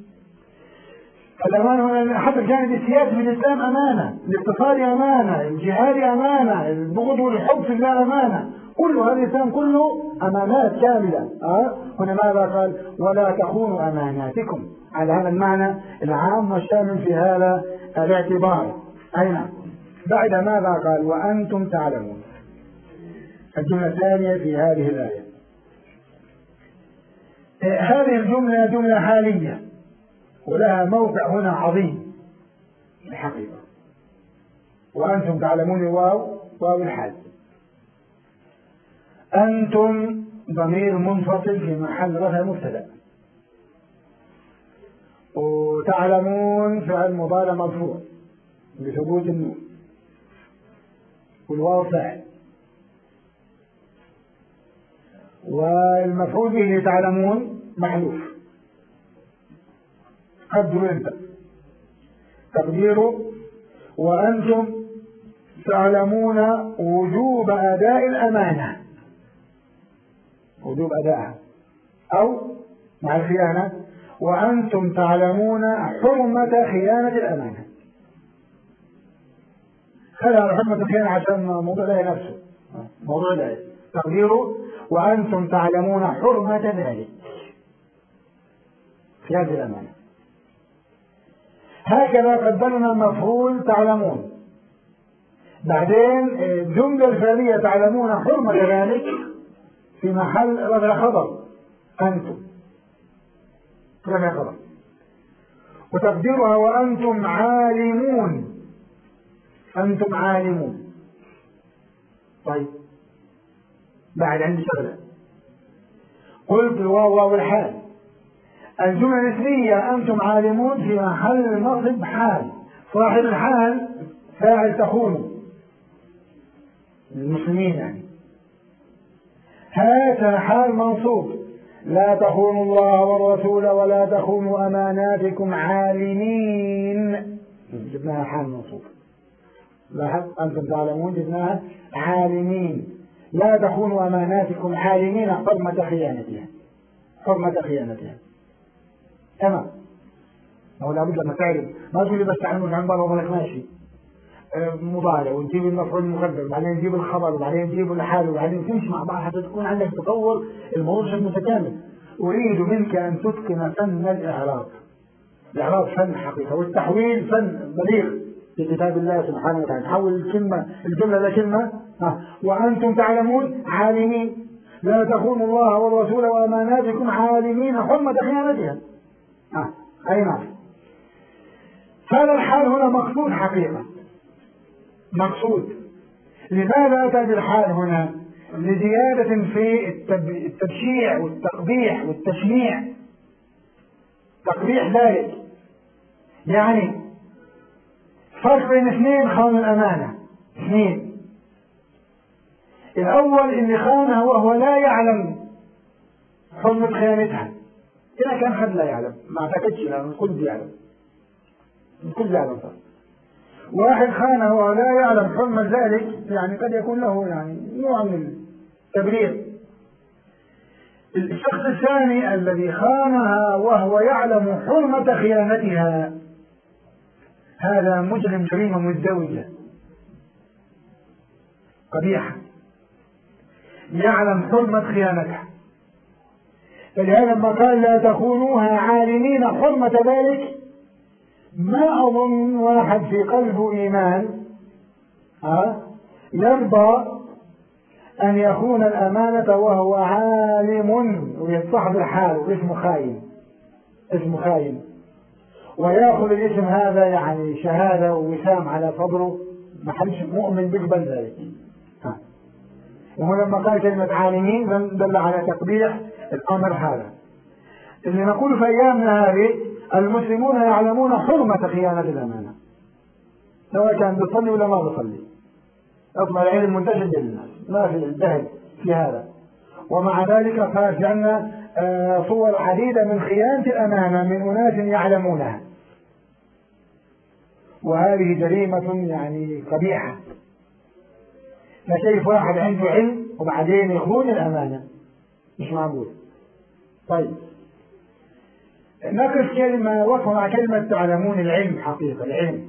الأمانة حتى الجانب السياسي في الإسلام أمانة، الاقتصادي أمانة، الجهادي أمانة، البغض والحب في الله أمانة، كل هذا الإسلام كله أمانات كاملة. أه؟ هنا ماذا قال؟ ولا تخونوا أماناتكم، على هذا المعنى العام والشامل في هذا الاعتبار. أين بعد ماذا قال؟ وأنتم تعلمون. الجملة الثانية في هذه الآية. هذه الجملة جملة حالية ولها موقع هنا عظيم الحقيقة. وأنتم تعلمون واو واو الحال. أنتم ضمير منفصل في محل رفع مبتدأ، وتعلمون فعل مضارع مرفوع بثبوت النون، والواو فاعل، والمفعول به تعلمون محذوف. قدروا انت تقديره وأنتم تعلمون وجوب أداء الأمانة، وجوب أدائها، أو مع الخيانة وأنتم تعلمون حرمة خيانة الأمانة. خلى على حرمة الخيانة عشان موضوع الآية نفسه، موضوع الآية تقديره وأنتم تعلمون حرمة ذلك خيانة الأمانة. هكذا قدرنا المفعول تعلمون. بعدين الجملة الفعلية تعلمون حرمة ذلك في محل رفع خبر أنتم، رفع خبر، وتقديرها وأنتم عالمون. أنتم عالمون. طيب بعد عندي شغلة قلت الواو واو الحال. الجملة الاسمية أنتم عالمون في محل نصب حال، صاحب الحال فاعل تخونوا المسلمين يعني. هذا حال منصوب لا تخونوا الله والرسول ولا تخونوا أماناتكم عالمين، جبناها حال منصوب. لاحظ أنتم تعلمون جبناها عالمين. لا تخونوا أماناتكم عالمين حرمة خيانتها، حرمة خيانتها. تمام. هو لابد لما تعرف ما تقول لي بس تعلمون عن بره وبرك ماشي مضارع ونجيب المفعول المقدر وبعدين نجيب الخبر وبعدين نجيب الحال وبعدين تمشي مع بعض حتى تكون عندك تصور الموضوع متكامل. أريد منك أن تتقن فن الإعراب. الإعراب فن حقيقة، والتحويل فن بليغ في كتاب الله سبحانه وتعالى. نحول الكلمة الجملة لكلمة. وأنتم تعلمون عالمين لا تخونوا الله والرسول وأماناتكم عالمين حرمة خيانتها. آه. أي نعم. هذا الحال هنا مقصود حقيقة، مقصود. لماذا أتى بالحال هنا؟ لزيادة في التبشيع والتقبيح والتشنيع، تقبيح ذلك. يعني فرق بين اثنين خانوا الأمانة، اثنين. الأول اللي خانها وهو لا يعلم حرمة خيانتها. إذا كان حد لا يعلم ما اعتقدش، لأن الكل يعلم، الكل يعلم. واحد خانه ولا يعلم حرمة ذلك، يعني قد يكون له يعني نوع من التبرير. الشخص الثاني الذي خانها وهو يعلم حرمة خيانتها، هذا مجرم جريمة مزدوجة، قبيحة، يعلم حرمة خيانتها. فلهذا لما قال لا تخونوها عالمين حرمة ذلك، ما أظن واحد في قلبه إيمان ها يرضى أن يخون الأمانة وهو عالم ويستحضر حاله اسمه خاين، اسمه خاين، ويأخذ الاسم هذا يعني شهادة ووسام على صدره، ما حدش مؤمن بيقبل ذلك. وهو لما قال كلمة عالمين دل على تقبيح الأمر هذا. اللي نقول في أيامنا هذه المسلمون يعلمون حرمة خيانة الأمانة، سواء كان بيصلي ولا ما بيصلي، أصبح العلم منتشر بين الناس، ما في جهل في هذا. ومع ذلك قال جعلنا صور عديدة من خيانة الأمانة من أناس يعلمونها، وهذه جريمة يعني قبيحة. فكيف واحد عنده علم وبعدين يخون الأمانة؟ مش معقول. طيب نقف كلمة وقفة مع كلمة تعلمون العلم. حقيقة العلم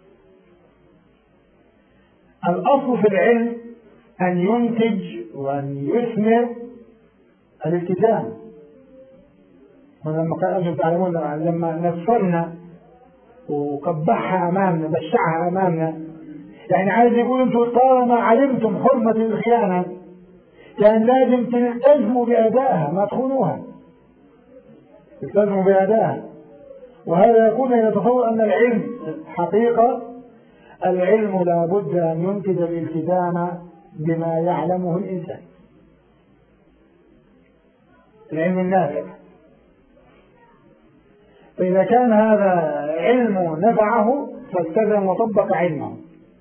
الأصل في العلم أن ينتج وأن يثمر الالتزام. ولما قال أنتم تعلمون لما نفرنا وقبحها أمامنا بشعها أمامنا، يعني عايز يقول أنتم طالما علمتم حرمة الخيانة كان لازم تلتزموا بأدائها، ما تخونوها، تلتزموا بأدائها. وهذا يكون يتصور أن العلم حقيقة العلم لا بد أن ينتج الالتزام بما يعلمه الإنسان، العلم النافع. فإذا كان هذا علم نفعه فالتزم وطبق علمه.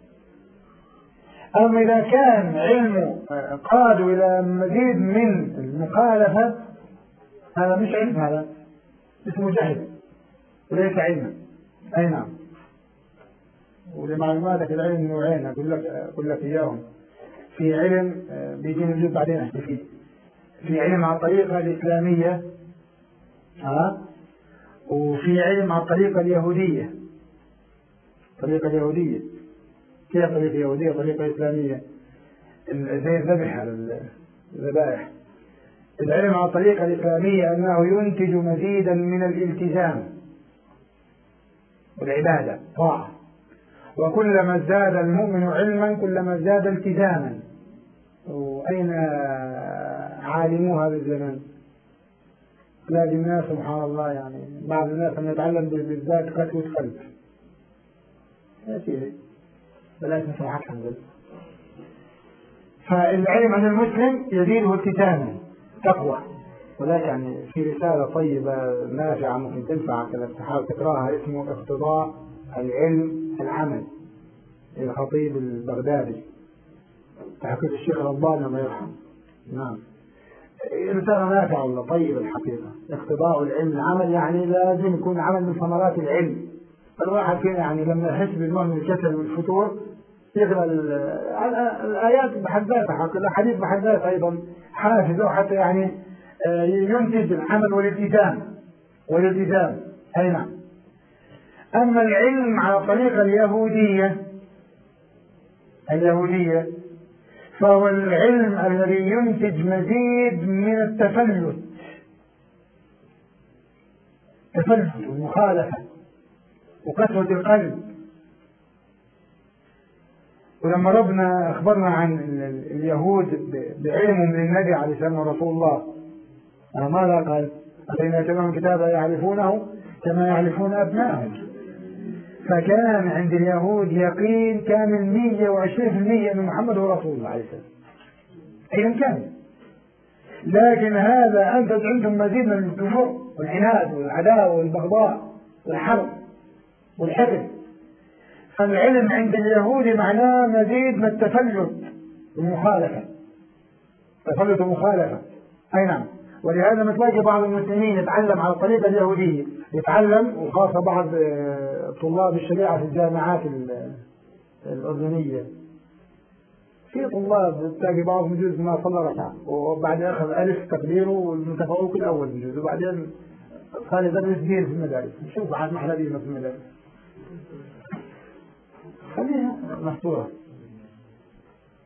أما إذا كان علم قاد إلى مزيد من المخالفة هذا مش علم، هذا اسمه جهل وليس علما. أي نعم. ولمعلوماتك العلم نوعين أقول لك أقول لك إياهم. في علم بيجي نجيب بعدين أحكي فيه. في علم على الطريقة الإسلامية ها، وفي علم على الطريقة اليهودية. الطريقة اليهودية كيف طريقة يهودية طريقة إسلامية؟ زي الذبح على الذبائح. العلم على الطريقة الإسلامية أنه ينتج مزيدا من الالتزام والعبادة طاعة، وكلما ازداد المؤمن علما كلما ازداد التزاما. وأين عالموها بالزمان؟ تلاقي الناس سبحان الله يعني بعض الناس من يتعلم بالذات قسوة قلب. يا سيدي بلاش نسمعك الحمد لله. فالعلم عن المسلم يزيده التزاما تقوى. ولكن يعني في رسالة طيبة نافعة ممكن تنفع كذا تحاول تقراها، اسمه اقتضاء العلم العمل للخطيب البغدادي تحقيق الشيخ رضوان الله يرحمه. نعم رسالة نافعة والله طيبة الحقيقة. اقتضاء العلم العمل يعني لازم يكون عمل من ثمرات العلم. فالواحد فينا يعني لما يحس بالنوع من الكسل والفتور يقرأ الآيات بحد ذاتها، الحديث بحد ذاتها أيضا حافظه حتى يعني ينتج العمل والالتزام والالتزام. أي نعم. أما العلم على الطريقة اليهودية اليهودية فهو العلم الذي ينتج مزيد من التفلت تفلت والمخالفة وقسوة القلب. ولما ربنا أخبرنا عن اليهود بعلمهم للنبي عليه السلام ورسول الله ماذا قال؟ الذين يتبعون الكتاب يعرفونه كما يعرفون أبنائهم. فكان عند اليهود يقين كامل مية وعشرين في المية أن محمد هو رسول الله عليه السلام أيا كان. لكن هذا أنتج عندهم مزيد من الكفر والعناد والعداوة والبغضاء والحرب والحقد. فالعلم عند اليهود معناه مزيد من التفلت والمخالفة تفلت ومخالفة. أي نعم. ولهذا نتلاقي بعض المسلمين يتعلم على الطريقة اليهودية، يتعلم وخاصة بعض طلاب الشريعة في الجامعات الأردنية. في طلاب تلاقي بعضهم يجوز ما صلى ركعة وبعد أخذ ألف تقديره والمتفوق الأول يجوز، وبعدين صار يدرس دين في المدارس. شوف بعد محلبين في المدارس خليها مفتوحة.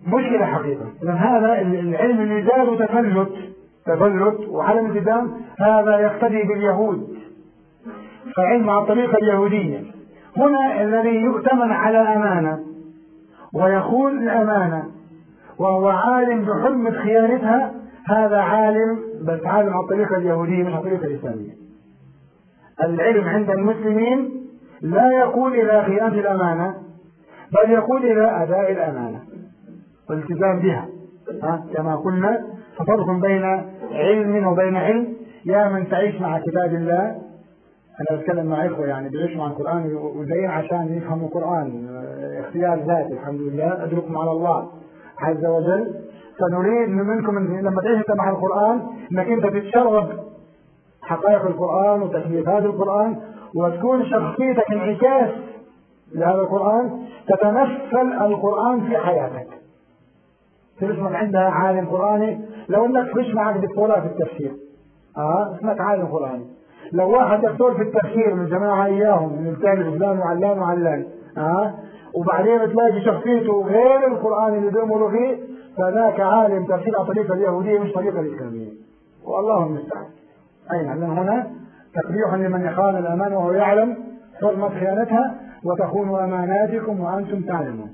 مشكلة حقيقة. لأن هذا العلم اللي زاد تفلت تفلت وعدم التزام هذا يقتدي باليهود، فعلم على الطريقة اليهودية. هنا الذي يؤتمن على أمانة ويخون الأمانة وهو عالم بحرمة خيانتها، هذا عالم بس عالم على الطريقة اليهودية مش على الطريقة الإسلامية. العلم عند المسلمين لا يقول إلى خيانة الأمانة، بل يقول إلى أداء الأمانة والالتزام بها. ها؟ كما قلنا ففرق بين علم وبين علم. يا من تعيش مع كتاب الله، أنا أتكلم مع إخوة يعني بيعيشوا مع القرآن وزين عشان يفهموا القرآن، اختيار ذاتي الحمد لله، أدركم على الله عز وجل. فنريد منكم لما تعيش أنت مع القرآن أنك أنت تتشرب حقائق القرآن وتكليفات القرآن، وتكون شخصيتك انعكاس لهذا القرآن، تتمثل القرآن في حياتك. تسمع عندها عالم قرآني، لو انك مش معك دكتوراه في التفسير اه اسمك عالم قرآني. لو واحد دكتور في التفسير من الجماعة اياهم من الثاني فلان وعلان وعلان اه وبعدين تلاقي شخصيته غير القرآن اللي بيأمروا فيه، فذاك عالم تفسير على طريقة اليهودية مش طريقة الإسلامية، والله المستعان. أي نعم. هنا تقبيح لمن يخان الأمان وهو يعلم حرمة خيانتها، وتخونوا أماناتكم وأنتم تعلمون.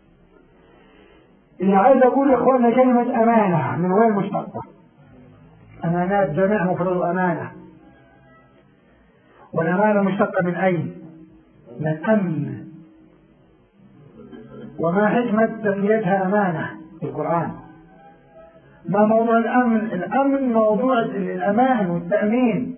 اللي عايز أقول يا إخواننا كلمة أمانة من وين مشتقة؟ أمانات جميع مفرد أمانة، والأمانة مشتقة من أين؟ من الأمن. وما حكمة تسميتها أمانة في القرآن؟ ما موضوع الأمن؟ الأمن موضوع الأمان والتأمين.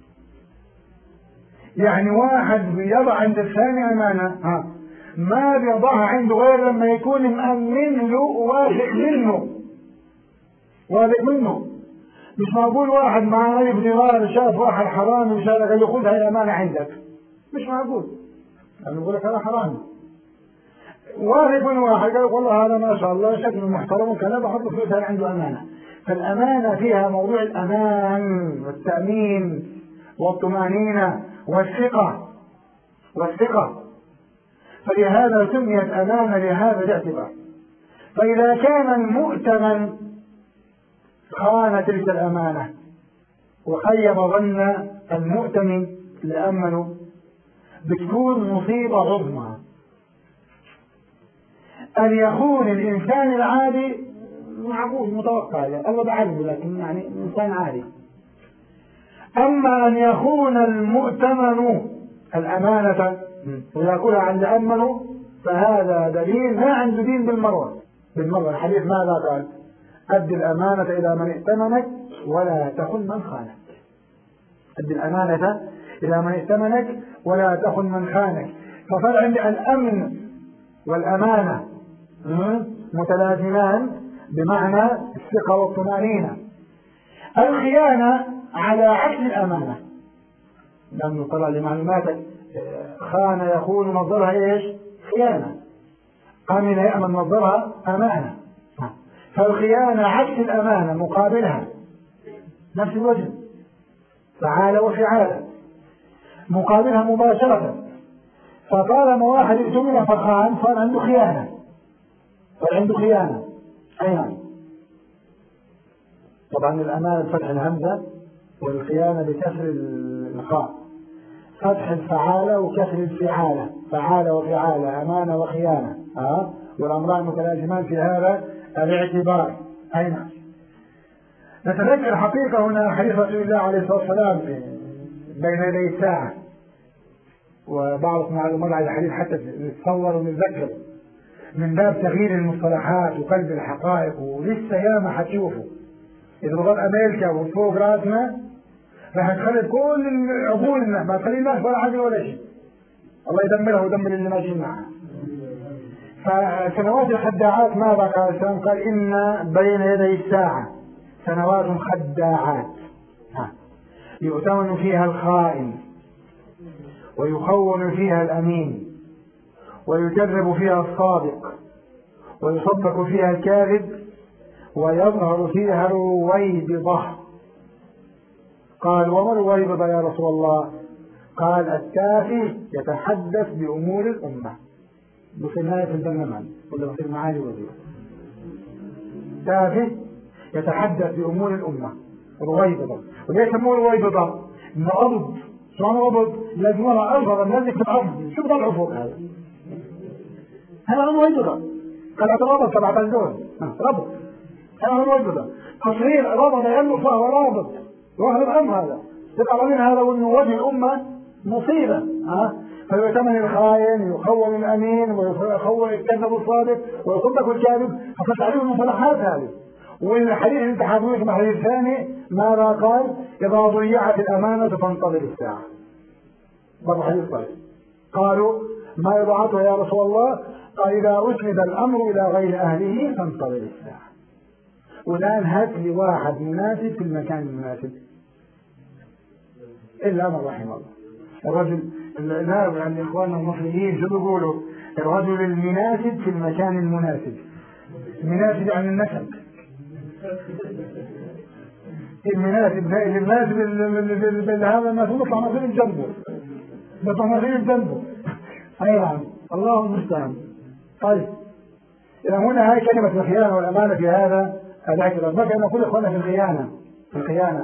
يعني واحد بيضع عند الثاني أمانة ها ما بيضعها عنده غير لما يكون مأمن له واثق منه واثق منه. مش معقول واحد مع ألف دينار شاف واحد حرامي وشاف قال له خذ هاي الأمانة عندك، مش معقول. أنا بقول لك هذا حرامي. واثق من واحد قال والله هذا ما شاء الله شكله محترم وكذا بحط له فلوس عنده أمانة. فالأمانة فيها موضوع الأمان والتأمين والطمأنينة والثقة والثقة، فلهذا سميت أمانة لهذا الاعتبار. فإذا كان المؤتمن خان تلك الأمانة وخيب ظن المؤتمن اللي أمنوا، بتكون مصيبة عظمى. أن يخون الإنسان العادي معقول متوقع، الله بعلمه، لكن يعني إنسان عادي. أما أن يخون المؤتمن الأمانة ويأكلها عند أمنوا، فهذا دليل ما عنده دين بالمرة. بالمرة الحديث ماذا قال؟ أد الأمانة إلى من ائتمنك ولا تخن من خانك. أد الأمانة إلى من ائتمنك ولا تخن من خانك. فصار عندي الأمن والأمانة متلازمان بمعنى الثقة والطمأنينة. الخيانة على عكس الأمانة، لأنه طلع لمعلوماتك خان يخون مصدرها ايش؟ خيانة. أمن يأمن مصدرها أمانة. فالخيانة عكس الأمانة مقابلها نفس الوجه، فعالة وفعالة مقابلها مباشرة. فطالما واحد اؤتمن فخان صار عنده خيانة، صار عنده خيانة. أيضا طبعا الأمانة بفتح الهمزة والخيانة بكسر الخاء، فتح الفعالة وكسر الفعالة، فعالة وفعالة، أمانة وخيانة أه؟ والأمران متلازمان في هذا الاعتبار. أين نتذكر حقيقة هنا حديث رسول الله عليه الصلاة والسلام بين يدي الساعة، وبعض معلومات على الحديث حتى نتصور ونتذكر من باب تغيير المصطلحات وقلب الحقائق، ولسه ياما حتشوفوا. إذا بغض أمريكا وفوق راسنا راح تخلي كل عقولنا ما تخلي الناس ولا حاجة ولا شيء، الله يدمرها ويدمر اللي ماشيين معها. فسنوات الخداعات ماذا قال السلام؟ قال إن بين يدي الساعة سنوات خداعات يؤتمن فيها الخائن ويخون فيها الأمين ويكذب فيها الصادق ويصدق فيها الكاذب ويظهر فيها الرويبضة. قال وما الرويبضة يا رسول الله؟ قال التافه يتحدث بأمور الأمة. بصير نهاية البرنامج ولا بصير معالي وزير تافه يتحدث بأمور الأمة، رويبضة. وليه يسموه رويبضة؟ إنه أبض، شو أنا أبض؟ لازم ولا أرغب الناس في الأرض، شو بضل عفوق هذا؟ هذا رويبضة، قال أترابط سبعة دول، ربط، هذا رويبضة. تصرير ربط ينمو فهو رابط، وهذا الأمر هذا، تبقى من هذا وإنه وجه الأمة مصيبة، ها؟ فيؤتمن الخائن، يخون الأمين، ويخون الكذب الصادق، ويصدق الكاذب، فقط عليه المصطلحات هذه. والحديث اللي انت حاضره في الحديث الثاني ماذا قال؟ إذا ضيعت الأمانة فانتظر الساعة. برضه حديث صحيح. قالوا ما يضاعته يا رسول الله؟ قال إذا أسند الأمر إلى غير أهله فانتظر الساعة. والآن هات لي واحد مناسب في المكان المناسب إلا من رحمه الله. الرجل لا يعني إخواننا المصريين شو بيقولوا؟ الرجل المناسب في المكان المناسب. المناسب عن النسب، المناسب المناسب اللي هذا الناس بيطلع مصير بجنبه، بيطلع مصير بجنبه. أي نعم، الله المستعان. طيب إذا هنا هاي كلمة الخيانة والأمانة في هذا الاعتراف. بقى نقول إخواننا في الخيانة، في الخيانة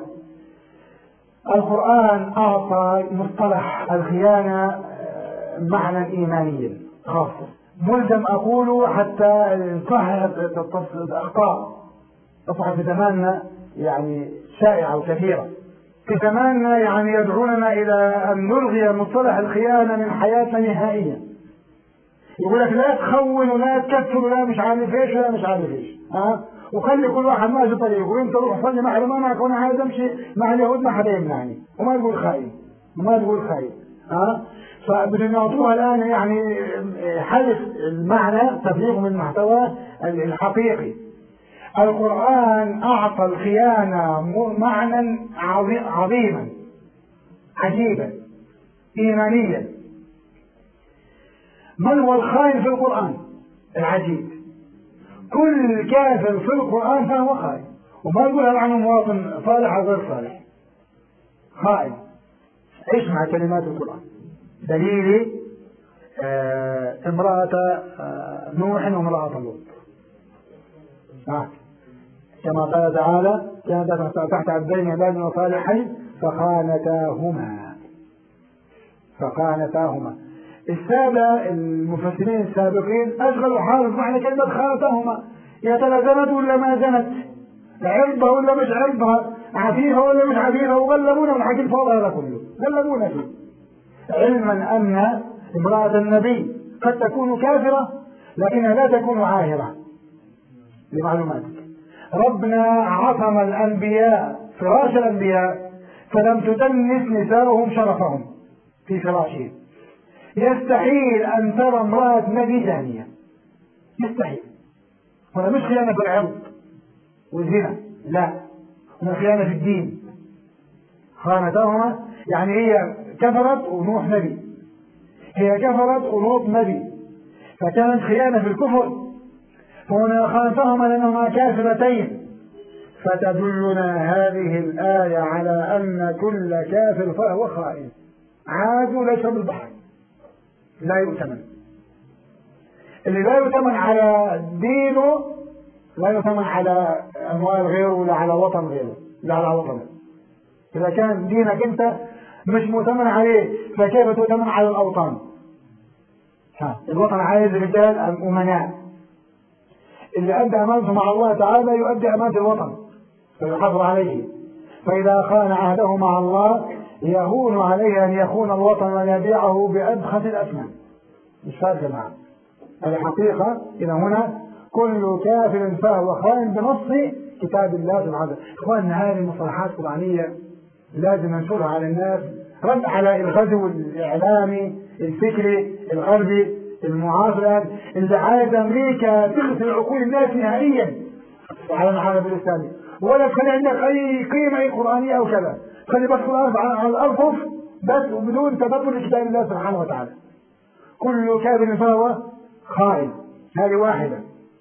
القرآن أعطى مصطلح الخيانة معنى إيمانيا خاصة، ملزم أقوله حتى نصحح الأخطاء. تصحح في زماننا يعني شائعة وكثيرة، في زماننا يعني يدعوننا إلى أن نلغي مصطلح الخيانة من حياتنا نهائيا. يقول لك لا تخون ولا تكفر ولا مش عارف ايش ولا مش عارف ايش، ها؟ وخلي كل واحد ماشي طريقه، وانت روح صلي مع ما معك وانا عايز امشي مع اليهود ما حدا يمنعني، وما تقول خاين وما تقول خاين، ها؟ فبدنا نعطوها الان يعني حدث المعنى تفريغ من المحتوى الحقيقي. القرآن أعطى الخيانة معنى عظيما عجيبا إيمانيا. من هو الخائن في القرآن؟ العجيب، كل كافر في القرآن فهو خائن، وما يقول هذا عنه مواطن صالح أو غير صالح، خائن. ايش مع كلمات القرآن؟ دليل آه امرأة آه نوح وامرأة لوط، آه. كما قال تعالى كانت تحت عبدين عبادنا صالحين فخانتاهما فخانتاهما. السادة المفسرين السابقين أشغلوا حالهم معنى كلمة خانتاهما، يا ترى زنت ولا ما زنت، عرضها ولا مش عرضها، عفيفة ولا مش عفيفة، وغلبونا والحكي الفاضي هذا كله غلبونا فيه، علما أن امرأة النبي قد تكون كافرة لكنها لا تكون عاهرة. لمعلوماتك ربنا عصم الأنبياء فراش الأنبياء فلم تدنس نساؤهم شرفهم في فراشهم. يستحيل أن ترى امرأة نبي زانية، يستحيل. هنا مش خيانة في العرض والزنا، لا، هنا خيانة في الدين. خانتهما يعني هي كفرت ونوح نبي، هي كفرت ولوط نبي، فكانت خيانة في الكفر. فهنا خانتهما لأنهما كافرتين، فتدلنا هذه الآية على أن كل كافر فهو خائن. عادوا ليس بالبحر، لا يؤتمن. اللي لا يؤتمن على دينه لا يؤتمن على أموال غيره ولا على وطن غيره، لا على وطنه. إذا كان دينك أنت مش مؤتمن عليه فكيف تؤتمن على الأوطان؟ ها. الوطن عايز رجال أمناء، اللي أدى أمانته مع الله تعالى يؤدي أمانة الوطن فيحافظ عليه. فإذا خان عهده مع الله يهون عليه أن يخون الوطن ويبيعه بأبخس الأثمان. مش فارقة معه. الحقيقة إذا هنا كل كافر فهو خائن بنص كتاب الله سبحانه. إخواننا هذه المصطلحات القرآنية لازم ننشرها على الناس رد على الغزو الإعلامي الفكري الغربي المعاصر اللي عايز أمريكا تغسل عقول الناس نهائيا على العالم الإسلامي، ولا تخلي عندك أي قيمة أي قرآنية أو كذا، خلي بس الأرض على الأرفف بس وبدون تدبر لكتاب الله سبحانه وتعالى. كل كافر فهو خائن، هذه واحدة.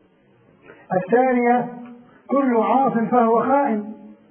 الثانية كل عاص فهو خائن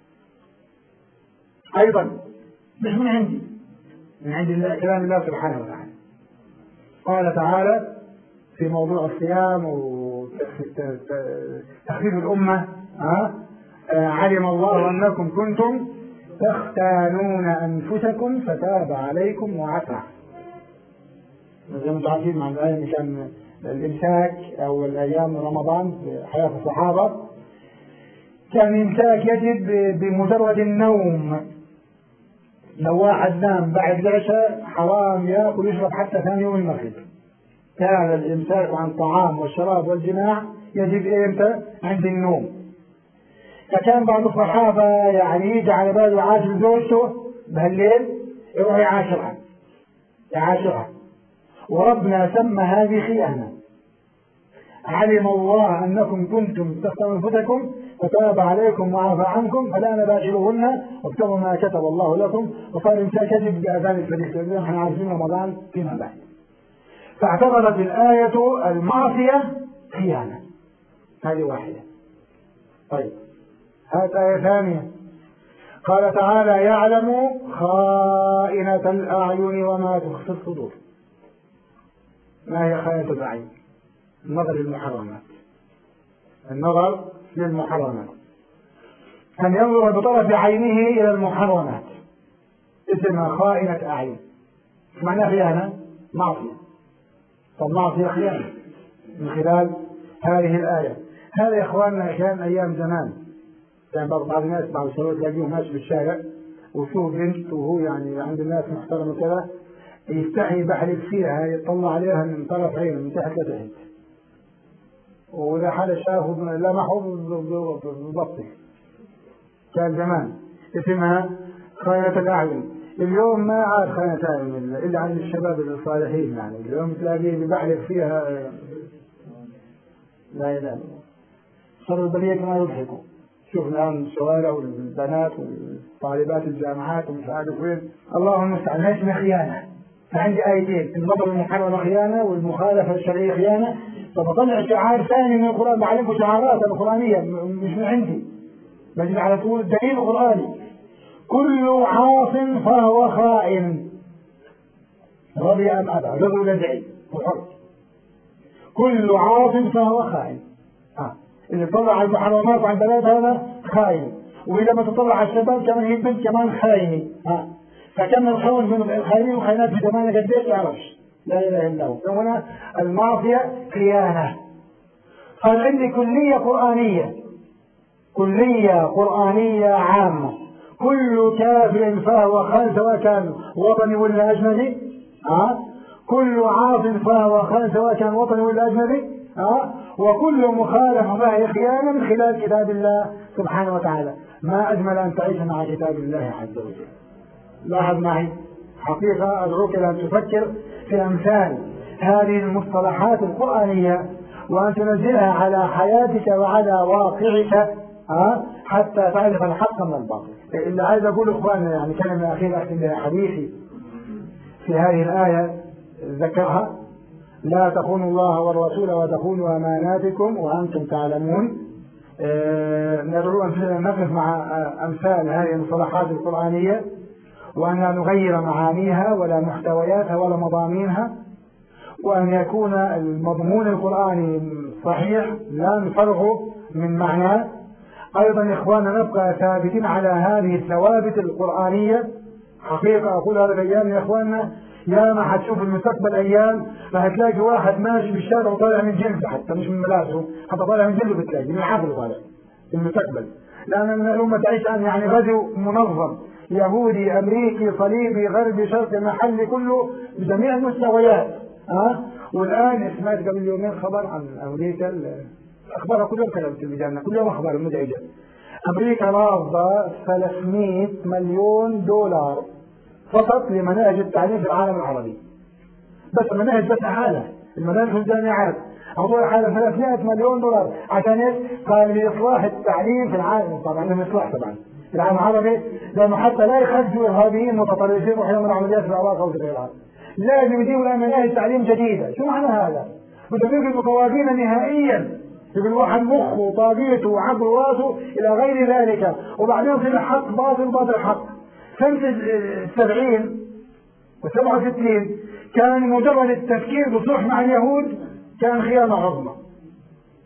أيضا، مش من عندي، من عند الله كلام الله سبحانه وتعالى. قال تعالى في موضوع الصيام تخفيف الأمة. ها علم الله أنكم كنتم تختانون أنفسكم فتاب عليكم وعفى. زي ما انتم عارفين مع الآية كان الإمساك أو الأيام رمضان في حياة الصحابة كان الإمساك يجب بمجرد النوم. لو واحد نام بعد العشاء حرام يأكل ويشرب حتى ثاني يوم المغرب. كان الإمساك عن الطعام والشراب والجماع يجب إمتى؟ عند النوم. فكان بعض الصحابة يعني يجي على باله يعاشر زوجته بهالليل يروح يعاشرها يعاشرها وربنا سمى هذه خيانة. علم الله أنكم كنتم تختارون أنفسكم فتاب عليكم وعفى عنكم فلا نباشروهن وابتغوا ما كتب الله لكم وصار الإمساك يجب بأذان الفجر. نحن عارفين رمضان فيما بعد. فاعتبرت الآية المعصية خيانة. هذه واحدة. طيب هذه آية ثانية قال تعالى يعلم خائنة الأعين وما تخفي الصدور. ما هي خائنة الأعين؟ النظر للمحرمات. النظر للمحرمات أن ينظر بطرف عينه إلى المحرمات اسمها خائنة أعين. معناها خيانة؟ معصية. فالمعصية خيانة من خلال هذه الآية. هذا يا إخواننا كان أيام زمان. كان بعض الناس بعض الشباب تلاقيهم ماشي في الشارع وشوف بنت وهو يعني عند الناس محترمة كذا يستحي بحلف فيها يطلع عليها من طرف عينه من تحت لتحت. وإذا حدا شافه لمحه ببطه. كان زمان اسمها خائنة الأعين. اليوم ما عاد خائنة الأعين إلا عند الشباب الصالحين. يعني اليوم تلاقيه بحلف فيها لا إله. صار البلية كما يضحكوا. شوف الآن الشوارع والبنات والطالبات الجامعات ومش عارف وين. اللهم المستعان. ليش خيانة؟ فعندي آيتين النظر المحرم خيانة والمخالفة الشرعية خيانة. فبطلع شعار ثاني من القرآن بعلمكم شعارات القرآنية مش من عندي بجد على طول دليل قرآني. كل عاص فهو خائن رضي أم أبى رضي ولدعي وحر. كل عاص فهو خائن. آه. اللي طلع على المحرمات وعن بنات هذا خائن. وإذا ما تطلع على الشباب كمان هي البنت كمان خاينة. آه. فكم الخون من الخائنين والخائنات في زمان قديش تعرفش. لا إله إلا هو. هنا المعصية خيانة. قال عندي كلية قرآنية كلية قرآنية عامة. كل كافر فهو خائن سواء كان وطني ولا أجنبي. آه. كل عاص فهو خائن سواء كان وطني ولا أجنبي. آه. وكل مخالف فهي خيانة من خلال كتاب الله سبحانه وتعالى. ما أجمل أن تعيش مع كتاب الله عز وجل. لاحظ معي حقيقة أدعوك إلى أن تفكر في أمثال هذه المصطلحات القرآنية وأن تنزلها على حياتك وعلى واقعك أه؟ حتى تعرف الحق من الباطل. اللي عايز أقول إخواننا يعني كلمة أخيرة أختم بها حديثي في هذه الآية ذكرها. لا تخونوا الله والرسول وتخونوا أماناتكم وأنتم تعلمون. أه ندعو أن نقف مع أمثال هذه المصطلحات القرآنية وأن لا نغير معانيها ولا محتوياتها ولا مضامينها وأن يكون المضمون القرآني صحيح لا نفرغه من معناه. أيضا إخواننا نبقى ثابتين على هذه الثوابت القرآنية. حقيقة أقول هذا الأيام يا إخواننا يا ما حتشوف المستقبل أيام فهتلاقي واحد ماشي في الشارع وطالع من جلده حتى مش من ملابسه حتى طالع من جلده بتلاقي من عقله طالع في المستقبل. لأن الأمة تعيش الآن يعني غزو منظم يهودي أمريكي صليبي غربي شرقي محلي كله بجميع المستويات. أه؟ والآن سمعت قبل يومين خبر عن أمريكا أخبارها كل يوم كلام التلفزيون كل يوم أخبار مزعجة. أمريكا رافضة ثلاثمئة مليون دولار فقط لمناهج التعليم في العالم العربي. بس مناهج بس حالة المناهج في الجامعات موضوع حالة ثلاثمئة مليون دولار عشان ايش؟ قال لإصلاح التعليم في العالم. طبعا لهم إصلاح طبعا في العالم العربي لأنه حتى لا يخرجوا إرهابيين متطرفين وحيوم عمليات في العراق أو في غيرها. لازم يجيبوا الآن مناهج تعليم جديدة. شو معنى هذا؟ بدهم طواقين نهائيا يقول واحد مخه وطاقيته وعقله وراسه إلى غير ذلك وبعدين في الحق باطل باطل حق. سنة السبعين وسبعة وستين كان مجرد التفكير بصلح مع اليهود كان خيانة عظمى.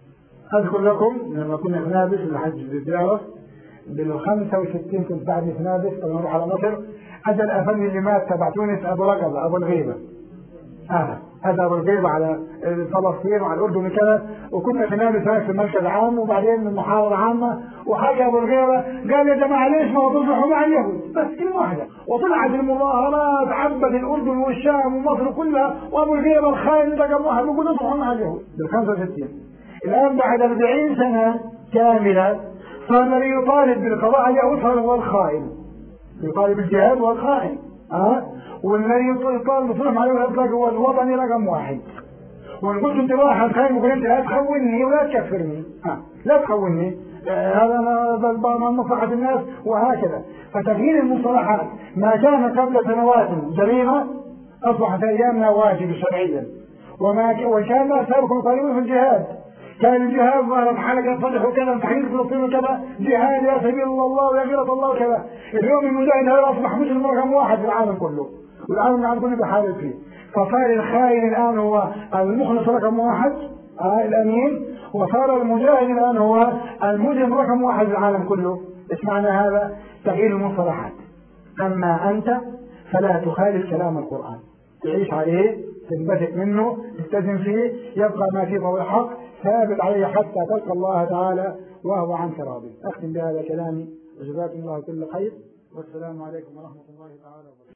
أذكر لكم لما كنا في نابلس الحج بالزيارة بالخمسة وستين كنت بعدني في نابلس قبل ما أروح على مصر. هذا الأفندي اللي مات تبع تونس أبو رقبة أبو الغيبة. آه هذا أبو الغيبة على فلسطين وعلى الأردن وكذا. وكنا في نابلس هناك في المركز العام وبعدين من محاضرة عامة وحكى أبو الغيبة قال يا جماعة ليش ما تصلحوا مع اليهود؟ بس كلمة واحدة. وطلعت المظاهرات عبت الأردن والشام ومصر كلها وأبو الغيبة الخاين رقم واحد بيقول اصلحوا مع اليهود بالخمسة وستين. الآن بعد أربعين سنة كاملة صار الذي يطالب بالقضاء على اليهود صار هو الخائن. يطالب بالجهاد هو الخائن. أه؟ والذي يطالب بالصلح عليه الإطلاق هو الوطني رقم واحد. وإن قلت أنت واحد خاين ممكن أنت لا تخونني ولا تكفرني. أه؟ لا تخونني. آه هذا من مصلحة الناس وهكذا. فتغيير المصطلحات ما كان قبل سنوات جريمة أصبح في أيامنا واجب شرعيا. وما وكان ما سابقا يطالبون في الجهاد. كان الجهاد ظهرت حلقة صدح وكذا تحرير فلسطين وكذا جهاد يا سبيل الله ويا غيرة الله وكذا. اليوم المجاهد هذا أصبح مسلم رقم واحد في العالم كله والعالم العالم كله بحالة فيه. فصار الخائن الآن هو المخلص رقم واحد آه الأمين وصار المجاهد الآن هو المجرم رقم واحد في العالم كله. اسمعنا هذا تغيير المصطلحات. أما أنت فلا تخالف كلام القرآن تعيش عليه تنبثق منه تلتزم فيه يبقى ما فيه فهو الحق ثابت عليه حتى تلقى الله تعالى وهو عنك راضي. أختم بهذا كلامي وجزاكم الله كل خير والسلام عليكم ورحمة الله تعالى وبركاته.